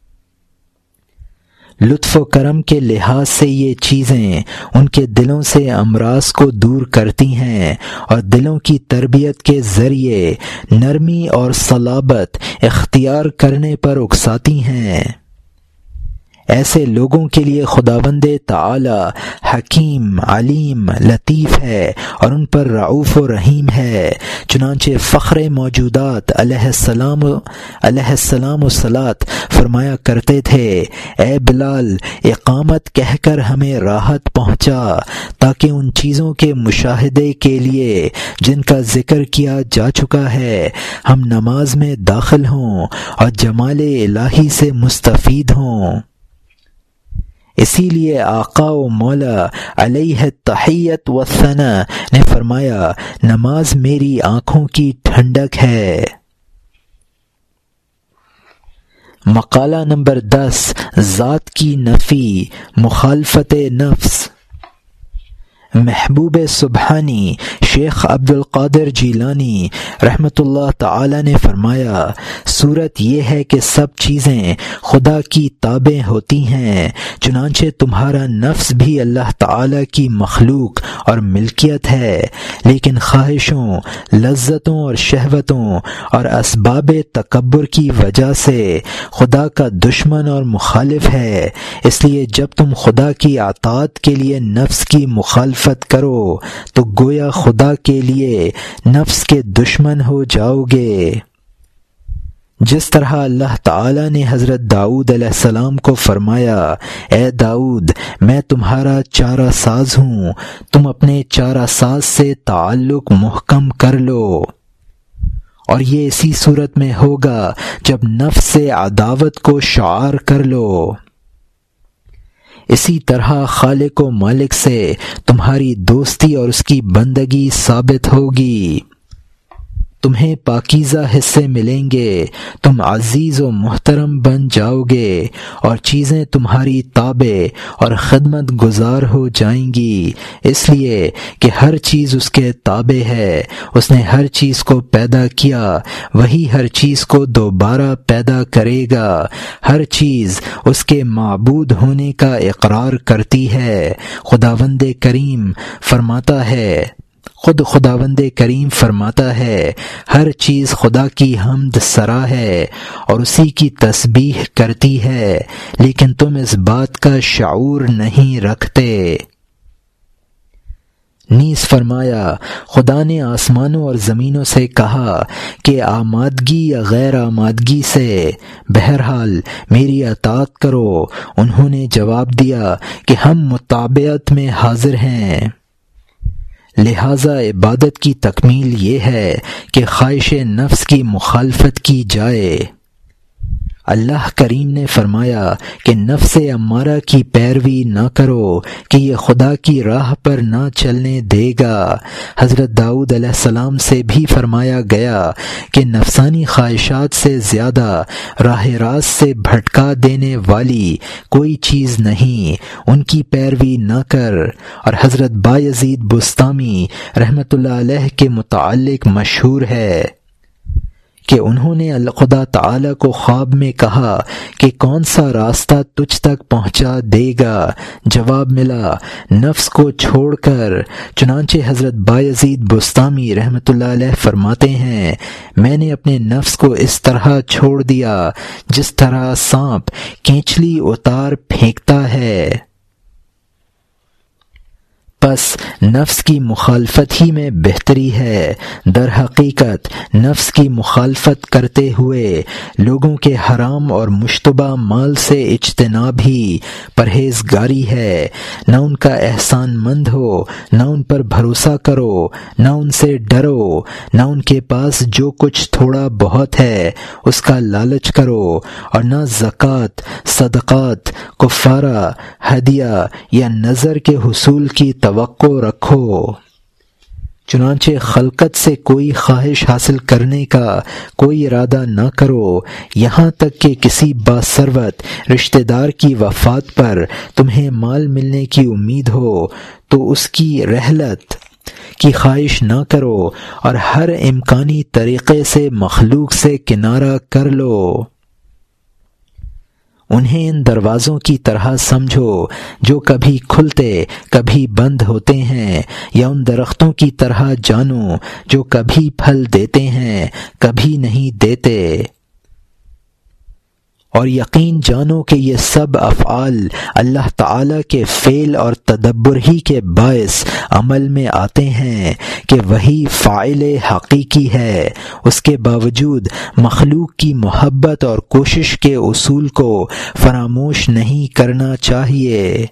لطف و کرم کے لحاظ سے یہ چیزیں ان کے دلوں سے امراض کو دور کرتی ہیں اور دلوں کی تربیت کے ذریعے نرمی اور صلابت اختیار کرنے پر اکساتی ہیں۔ ایسے لوگوں کے لیے خداوند تعالی حکیم، علیم، لطیف ہے اور ان پر رعوف و رحیم ہے۔ چنانچہ فخر موجودات علیہ السلام و صلات فرمایا کرتے تھے، اے بلال اقامت کہہ کر ہمیں راحت پہنچا تاکہ ان چیزوں کے مشاہدے کے لیے جن کا ذکر کیا جا چکا ہے ہم نماز میں داخل ہوں اور جمال الہی سے مستفید ہوں۔ اسی لیے آقا و مولا علیہ التحیت والثناء نے فرمایا، نماز میری آنکھوں کی ٹھنڈک ہے۔ مقالہ نمبر 10، ذات کی نفی، مخالفت نفس۔ محبوب سبحانی شیخ عبد القادر جیلانی رحمۃ اللہ تعالی نے فرمایا، صورت یہ ہے کہ سب چیزیں خدا کی تابع ہوتی ہیں، چنانچہ تمہارا نفس بھی اللہ تعالی کی مخلوق اور ملکیت ہے، لیکن خواہشوں، لذتوں اور شہوتوں اور اسباب تکبر کی وجہ سے خدا کا دشمن اور مخالف ہے۔ اس لیے جب تم خدا کی اطاعت کے لیے نفس کی مخالفت کرو تو گویا خدا کے لیے نفس کے دشمن ہو جاؤ گے۔ جس طرح اللہ تعالی نے حضرت داؤد علیہ السلام کو فرمایا، اے داؤد میں تمہارا چارہ ساز ہوں، تم اپنے چارہ ساز سے تعلق محکم کر لو، اور یہ اسی صورت میں ہوگا جب نفس سے عداوت کو شعار کر لو۔ اسی طرح خالق و مالک سے تمہاری دوستی اور اس کی بندگی ثابت ہوگی، تمہیں پاکیزہ حصے ملیں گے، تم عزیز و محترم بن جاؤ گے اور چیزیں تمہاری تابع اور خدمت گزار ہو جائیں گی، اس لیے کہ ہر چیز اس کے تابع ہے، اس نے ہر چیز کو پیدا کیا، وہی ہر چیز کو دوبارہ پیدا کرے گا، ہر چیز اس کے معبود ہونے کا اقرار کرتی ہے۔ خداوند کریم فرماتا ہے، ہر چیز خدا کی حمد سرا ہے اور اسی کی تسبیح کرتی ہے، لیکن تم اس بات کا شعور نہیں رکھتے۔ نیز فرمایا، خدا نے آسمانوں اور زمینوں سے کہا کہ آمادگی یا غیر آمادگی سے بہرحال میری اطاعت کرو، انہوں نے جواب دیا کہ ہم متابعت میں حاضر ہیں۔ لہذا عبادت کی تکمیل یہ ہے کہ خواہش نفس کی مخالفت کی جائے۔ اللہ کریم نے فرمایا کہ نفس امارہ کی پیروی نہ کرو کہ یہ خدا کی راہ پر نہ چلنے دے گا۔ حضرت داؤد علیہ السلام سے بھی فرمایا گیا کہ نفسانی خواہشات سے زیادہ راہ راست سے بھٹکا دینے والی کوئی چیز نہیں، ان کی پیروی نہ کر۔ اور حضرت بایزید بستامی رحمۃ اللہ علیہ کے متعلق مشہور ہے کہ انہوں نے خدا تعالی کو خواب میں کہا کہ کون سا راستہ تجھ تک پہنچا دے گا؟ جواب ملا، نفس کو چھوڑ کر۔ چنانچہ حضرت بایزید بستامی رحمۃ اللہ علیہ فرماتے ہیں، میں نے اپنے نفس کو اس طرح چھوڑ دیا جس طرح سانپ کینچلی اتار پھینکتا ہے۔ پس نفس کی مخالفت ہی میں بہتری ہے۔ در حقیقت نفس کی مخالفت کرتے ہوئے لوگوں کے حرام اور مشتبہ مال سے اجتناب ہی پرہیزگاری ہے۔ نہ ان کا احسان مند ہو، نہ ان پر بھروسہ کرو، نہ ان سے ڈرو، نہ ان کے پاس جو کچھ تھوڑا بہت ہے اس کا لالچ کرو، اور نہ زکوٰۃ، صدقات، کفارہ، ہدیہ یا نذر کے حصول کی توقع رکھو۔ چنانچہ خلقت سے کوئی خواہش حاصل کرنے کا کوئی ارادہ نہ کرو، یہاں تک کہ کسی باثروت رشتہ دار کی وفات پر تمہیں مال ملنے کی امید ہو تو اس کی رحلت کی خواہش نہ کرو، اور ہر امکانی طریقے سے مخلوق سے کنارہ کر لو۔ انہیں ان دروازوں کی طرح سمجھو جو کبھی کھلتے کبھی بند ہوتے ہیں، یا ان درختوں کی طرح جانو جو کبھی پھل دیتے ہیں کبھی نہیں دیتے، اور یقین جانو کہ یہ سب افعال اللہ تعالیٰ کے فعل اور تدبر ہی کے باعث عمل میں آتے ہیں کہ وہی فاعل حقیقی ہے۔ اس کے باوجود مخلوق کی محبت اور کوشش کے اصول کو فراموش نہیں کرنا چاہیے۔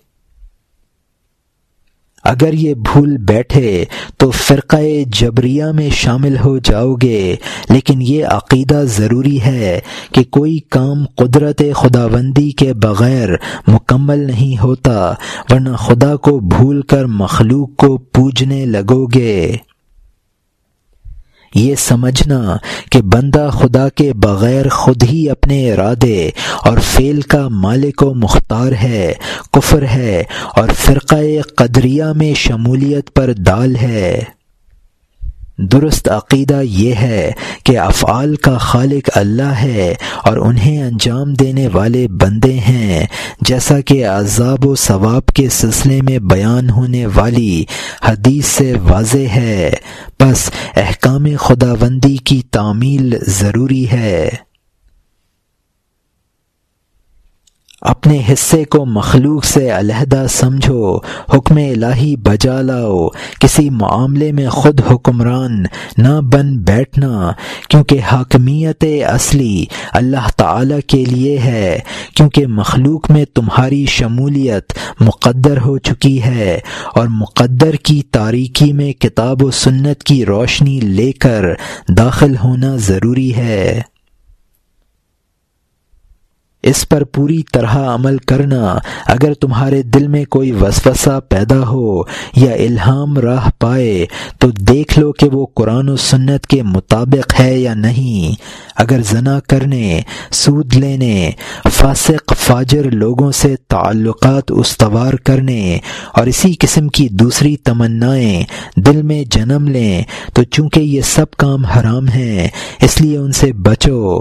اگر یہ بھول بیٹھے تو فرقہ جبریہ میں شامل ہو جاؤ گے، لیکن یہ عقیدہ ضروری ہے کہ کوئی کام قدرت خداوندی کے بغیر مکمل نہیں ہوتا، ورنہ خدا کو بھول کر مخلوق کو پوجنے لگو گے۔ یہ سمجھنا کہ بندہ خدا کے بغیر خود ہی اپنے ارادے اور فعل کا مالک و مختار ہے، کفر ہے اور فرقہ قدریہ میں شمولیت پر دال ہے۔ درست عقیدہ یہ ہے کہ افعال کا خالق اللہ ہے اور انہیں انجام دینے والے بندے ہیں، جیسا کہ عذاب و ثواب کے سلسلے میں بیان ہونے والی حدیث سے واضح ہے۔ پس احکام خداوندی کی تعمیل ضروری ہے۔ اپنے حصے کو مخلوق سے علیحدہ سمجھو، حکم الہی بجا لاؤ، کسی معاملے میں خود حکمران نہ بن بیٹھنا، کیونکہ حاکمیت اصلی اللہ تعالی کے لیے ہے، کیونکہ مخلوق میں تمہاری شمولیت مقدر ہو چکی ہے، اور مقدر کی تاریکی میں کتاب و سنت کی روشنی لے کر داخل ہونا ضروری ہے۔ اس پر پوری طرح عمل کرنا۔ اگر تمہارے دل میں کوئی وسوسہ پیدا ہو یا الہام راہ پائے تو دیکھ لو کہ وہ قرآن و سنت کے مطابق ہے یا نہیں۔ اگر زنا کرنے، سود لینے، فاسق فاجر لوگوں سے تعلقات استوار کرنے اور اسی قسم کی دوسری تمنائیں دل میں جنم لیں تو چونکہ یہ سب کام حرام ہیں اس لیے ان سے بچو۔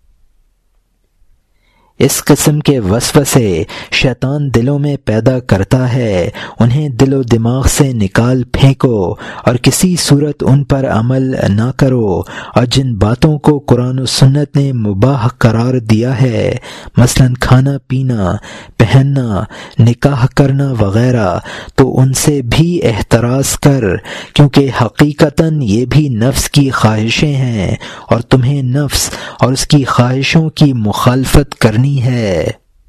اس قسم کے وسوسے شیطان دلوں میں پیدا کرتا ہے، انہیں دل و دماغ سے نکال پھینکو اور کسی صورت ان پر عمل نہ کرو، اور جن باتوں کو قرآن و سنت نے مباح قرار دیا ہے، مثلا کھانا پینا، پہننا، نکاح کرنا وغیرہ، تو ان سے بھی احتراز کر، کیونکہ حقیقتاً یہ بھی نفس کی خواہشیں ہیں اور تمہیں نفس اور اس کی خواہشوں کی مخالفت کرنی ہے۔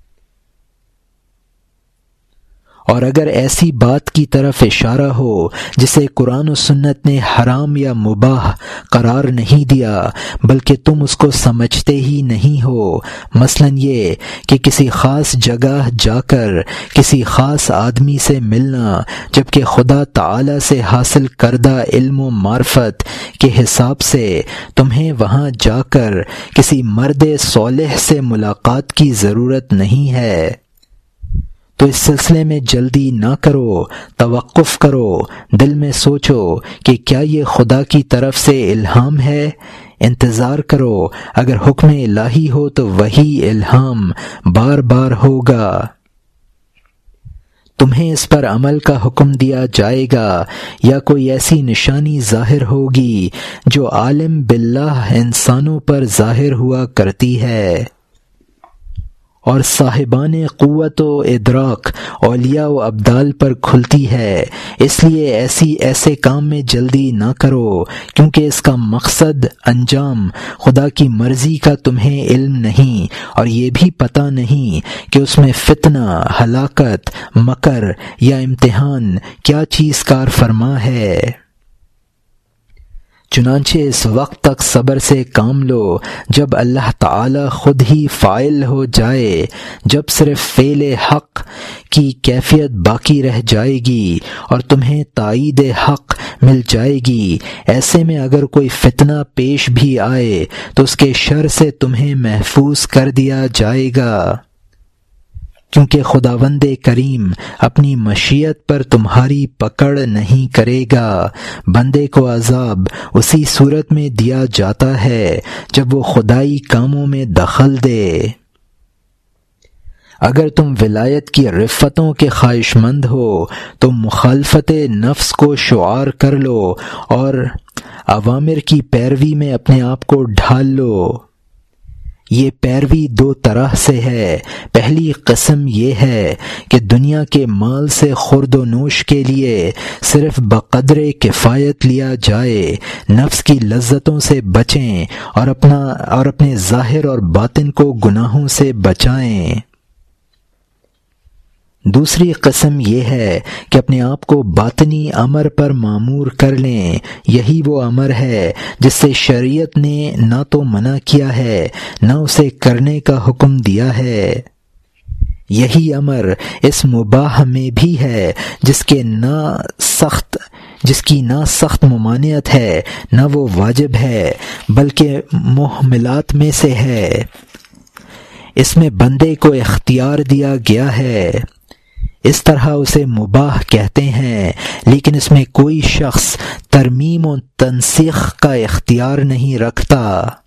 اور اگر ایسی بات کی طرف اشارہ ہو جسے قرآن و سنت نے حرام یا مباح قرار نہیں دیا بلکہ تم اس کو سمجھتے ہی نہیں ہو، مثلا یہ کہ کسی خاص جگہ جا کر کسی خاص آدمی سے ملنا جبکہ خدا تعالی سے حاصل کردہ علم و معرفت کے حساب سے تمہیں وہاں جا کر کسی مرد صالح سے ملاقات کی ضرورت نہیں ہے، تو اس سلسلے میں جلدی نہ کرو، توقف کرو، دل میں سوچو کہ کیا یہ خدا کی طرف سے الہام ہے، انتظار کرو، اگر حکم الہی ہو تو وہی الہام بار بار ہوگا، تمہیں اس پر عمل کا حکم دیا جائے گا، یا کوئی ایسی نشانی ظاہر ہوگی جو عالم باللہ انسانوں پر ظاہر ہوا کرتی ہے، اور صاحبان قوت و ادراک اولیاء و ابدال پر کھلتی ہے، اس لیے ایسے کام میں جلدی نہ کرو، کیونکہ اس کا مقصد انجام خدا کی مرضی کا تمہیں علم نہیں، اور یہ بھی پتہ نہیں کہ اس میں فتنہ، ہلاکت، مکر یا امتحان کیا چیز کار فرما ہے۔ چنانچہ اس وقت تک صبر سے کام لو جب اللہ تعالی خود ہی فاعل ہو جائے، جب صرف فعل حق کی کیفیت باقی رہ جائے گی اور تمہیں تائید حق مل جائے گی۔ ایسے میں اگر کوئی فتنہ پیش بھی آئے تو اس کے شر سے تمہیں محفوظ کر دیا جائے گا، کیونکہ خداوند کریم اپنی مشیت پر تمہاری پکڑ نہیں کرے گا۔ بندے کو عذاب اسی صورت میں دیا جاتا ہے جب وہ خدائی کاموں میں دخل دے۔ اگر تم ولایت کی رفتوں کے خواہش مند ہو تو مخالفت نفس کو شعار کر لو اور اوامر کی پیروی میں اپنے آپ کو ڈھال لو۔ یہ پیروی دو طرح سے ہے۔ پہلی قسم یہ ہے کہ دنیا کے مال سے خورد و نوش کے لیے صرف بقدر کفایت لیا جائے، نفس کی لذتوں سے بچیں اور اپنے ظاہر اور باطن کو گناہوں سے بچائیں۔ دوسری قسم یہ ہے کہ اپنے آپ کو باطنی امر پر معمور کر لیں۔ یہی وہ امر ہے جس سے شریعت نے نہ تو منع کیا ہے نہ اسے کرنے کا حکم دیا ہے۔ یہی امر اس مباح میں بھی ہے جس کی نہ سخت ممانعت ہے نہ وہ واجب ہے بلکہ محملات میں سے ہے۔ اس میں بندے کو اختیار دیا گیا ہے، اس طرح اسے مباح کہتے ہیں، لیکن اس میں کوئی شخص ترمیم و تنسیخ کا اختیار نہیں رکھتا۔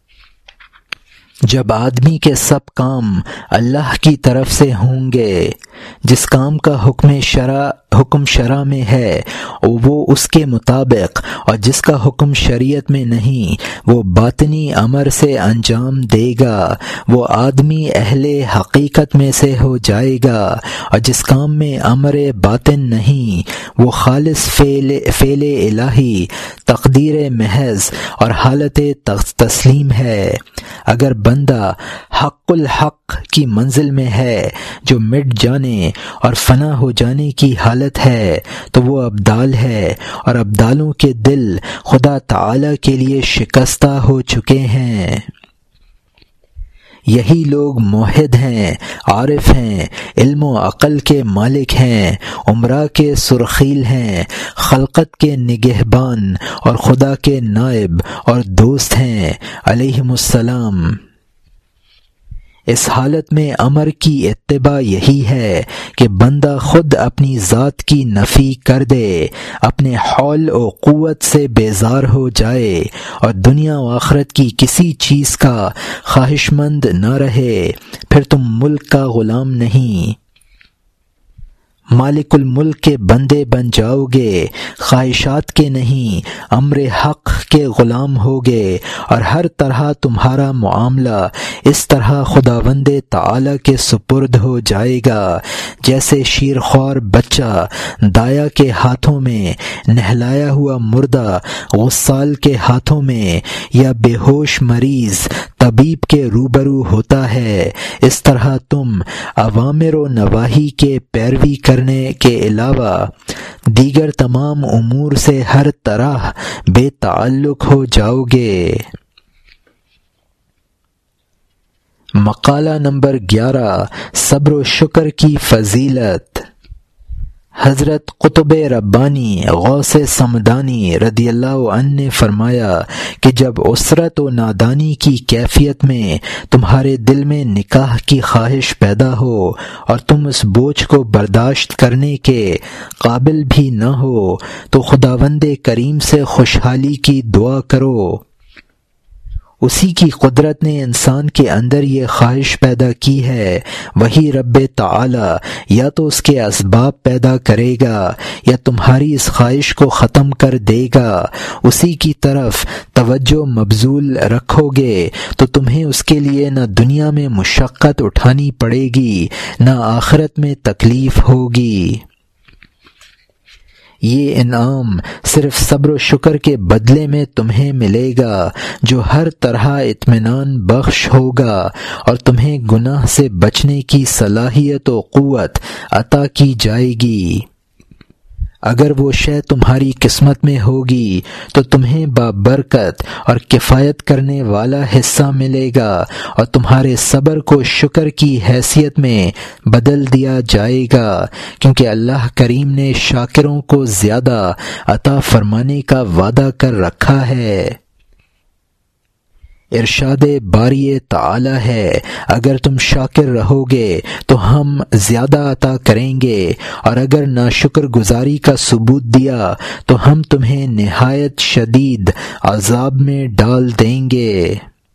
جب آدمی کے سب کام اللہ کی طرف سے ہوں گے، جس کام کا حکم شرع میں ہے وہ اس کے مطابق، اور جس کا حکم شریعت میں نہیں وہ باطنی امر سے انجام دے گا، وہ آدمی اہل حقیقت میں سے ہو جائے گا، اور جس کام میں امر باطن نہیں وہ خالص فعل الہی، تقدیر محض اور حالت تسلیم ہے۔ اگر بندہ حق الحق کی منزل میں ہے جو مٹ جانے اور فنا ہو جانے کی حالت ہے تو وہ ابدال ہے، اور ابدالوں کے دل خدا تعالی کے لیے شکستہ ہو چکے ہیں۔ یہی لوگ موحد ہیں، عارف ہیں، علم و عقل کے مالک ہیں، امراء کے سرخیل ہیں، خلقت کے نگہبان اور خدا کے نائب اور دوست ہیں علیہم السلام۔ اس حالت میں امر کی اتباع یہی ہے کہ بندہ خود اپنی ذات کی نفی کر دے، اپنے حول و قوت سے بیزار ہو جائے اور دنیا و آخرت کی کسی چیز کا خواہش مند نہ رہے۔ پھر تم ملک کا غلام نہیں، مالک الملک کے بندے بن جاؤ گے، خواہشات کے نہیں، امر حق کے غلام ہوگے، اور ہر طرح تمہارا معاملہ اس طرح خداوند تعالی کے سپرد ہو جائے گا جیسے شیرخوار بچہ دایا کے ہاتھوں میں، نہلایا ہوا مردہ غسال کے ہاتھوں میں، یا بے ہوش مریض طبیب کے روبرو ہوتا ہے۔ اس طرح تم اوامر و نواہی کے پیروی کرنے کے علاوہ دیگر تمام امور سے ہر طرح بے تعلق ہو جاؤ گے۔ مقالہ نمبر 11، صبر و شکر کی فضیلت۔ حضرت قطب ربانی غوث سمدانی رضی اللہ عنہ نے فرمایا کہ جب عسرت و نادانی کی کیفیت میں تمہارے دل میں نکاح کی خواہش پیدا ہو اور تم اس بوجھ کو برداشت کرنے کے قابل بھی نہ ہو تو خداوند کریم سے خوشحالی کی دعا کرو۔ اسی کی قدرت نے انسان کے اندر یہ خواہش پیدا کی ہے، وہی رب تعالی یا تو اس کے اسباب پیدا کرے گا یا تمہاری اس خواہش کو ختم کر دے گا۔ اسی کی طرف توجہ مبذول رکھو گے تو تمہیں اس کے لیے نہ دنیا میں مشقت اٹھانی پڑے گی نہ آخرت میں تکلیف ہوگی۔ یہ انعام صرف صبر و شکر کے بدلے میں تمہیں ملے گا جو ہر طرح اطمینان بخش ہوگا، اور تمہیں گناہ سے بچنے کی صلاحیت و قوت عطا کی جائے گی۔ اگر وہ شے تمہاری قسمت میں ہوگی تو تمہیں بابرکت اور کفایت کرنے والا حصہ ملے گا، اور تمہارے صبر کو شکر کی حیثیت میں بدل دیا جائے گا، کیونکہ اللہ کریم نے شاکروں کو زیادہ عطا فرمانے کا وعدہ کر رکھا ہے۔ ارشاد باری تعالی ہے، اگر تم شاکر رہو گے تو ہم زیادہ عطا کریں گے، اور اگر ناشکر گزاری کا ثبوت دیا تو ہم تمہیں نہایت شدید عذاب میں ڈال دیں گے۔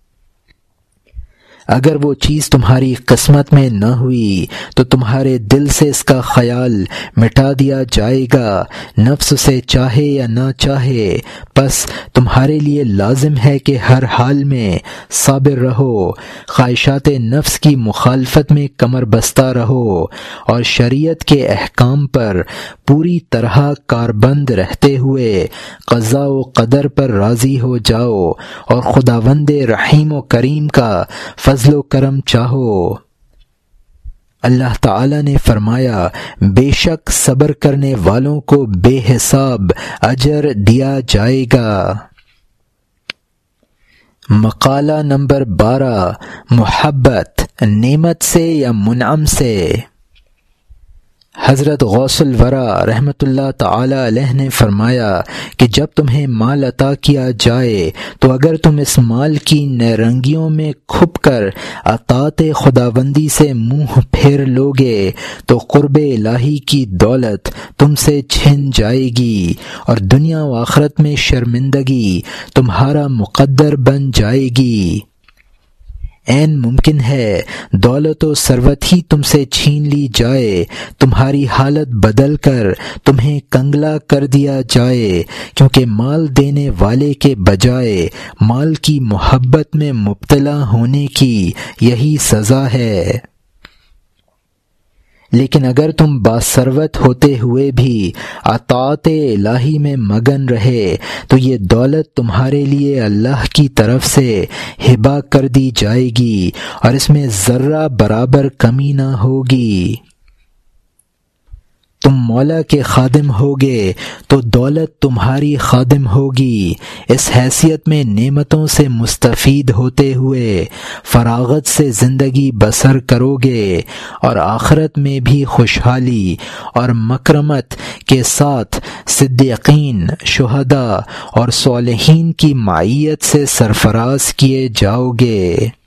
اگر وہ چیز تمہاری قسمت میں نہ ہوئی تو تمہارے دل سے اس کا خیال مٹا دیا جائے گا، نفس اسے چاہے یا نہ چاہے۔ پس تمہارے لیے لازم ہے کہ ہر حال میں صابر رہو، خواہشات نفس کی مخالفت میں کمر بستہ رہو، اور شریعت کے احکام پر پوری طرح کاربند رہتے ہوئے قضاء و قدر پر راضی ہو جاؤ، اور خداوند رحیم و کریم کا فضل و کرم چاہو۔ اللہ تعالی نے فرمایا، بے شک صبر کرنے والوں کو بے حساب اجر دیا جائے گا۔ مقالہ نمبر 12، محبت نعمت سے یا منعم سے۔ حضرت غوث الورا رحمۃ اللہ تعالی علیہ نے فرمایا کہ جب تمہیں مال عطا کیا جائے تو اگر تم اس مال کی نیرنگیوں میں کھپ کر اطاعت خداوندی سے منہ پھیر لوگے تو قرب الہی کی دولت تم سے چھن جائے گی، اور دنیا و آخرت میں شرمندگی تمہارا مقدر بن جائے گی۔ عین ممکن ہے دولت و ثروت ہی تم سے چھین لی جائے، تمہاری حالت بدل کر تمہیں کنگلا کر دیا جائے، کیونکہ مال دینے والے کے بجائے مال کی محبت میں مبتلا ہونے کی یہی سزا ہے۔ لیکن اگر تم باثروت ہوتے ہوئے بھی اطاعت الہی میں مگن رہے تو یہ دولت تمہارے لیے اللہ کی طرف سے ہبہ کر دی جائے گی، اور اس میں ذرہ برابر کمی نہ ہوگی۔ تم مولا کے خادم ہوگے تو دولت تمہاری خادم ہوگی، اس حیثیت میں نعمتوں سے مستفید ہوتے ہوئے فراغت سے زندگی بسر کرو گے، اور آخرت میں بھی خوشحالی اور مکرمت کے ساتھ صدیقین، شہداء اور صالحین کی معیت سے سرفراز کیے جاؤ گے۔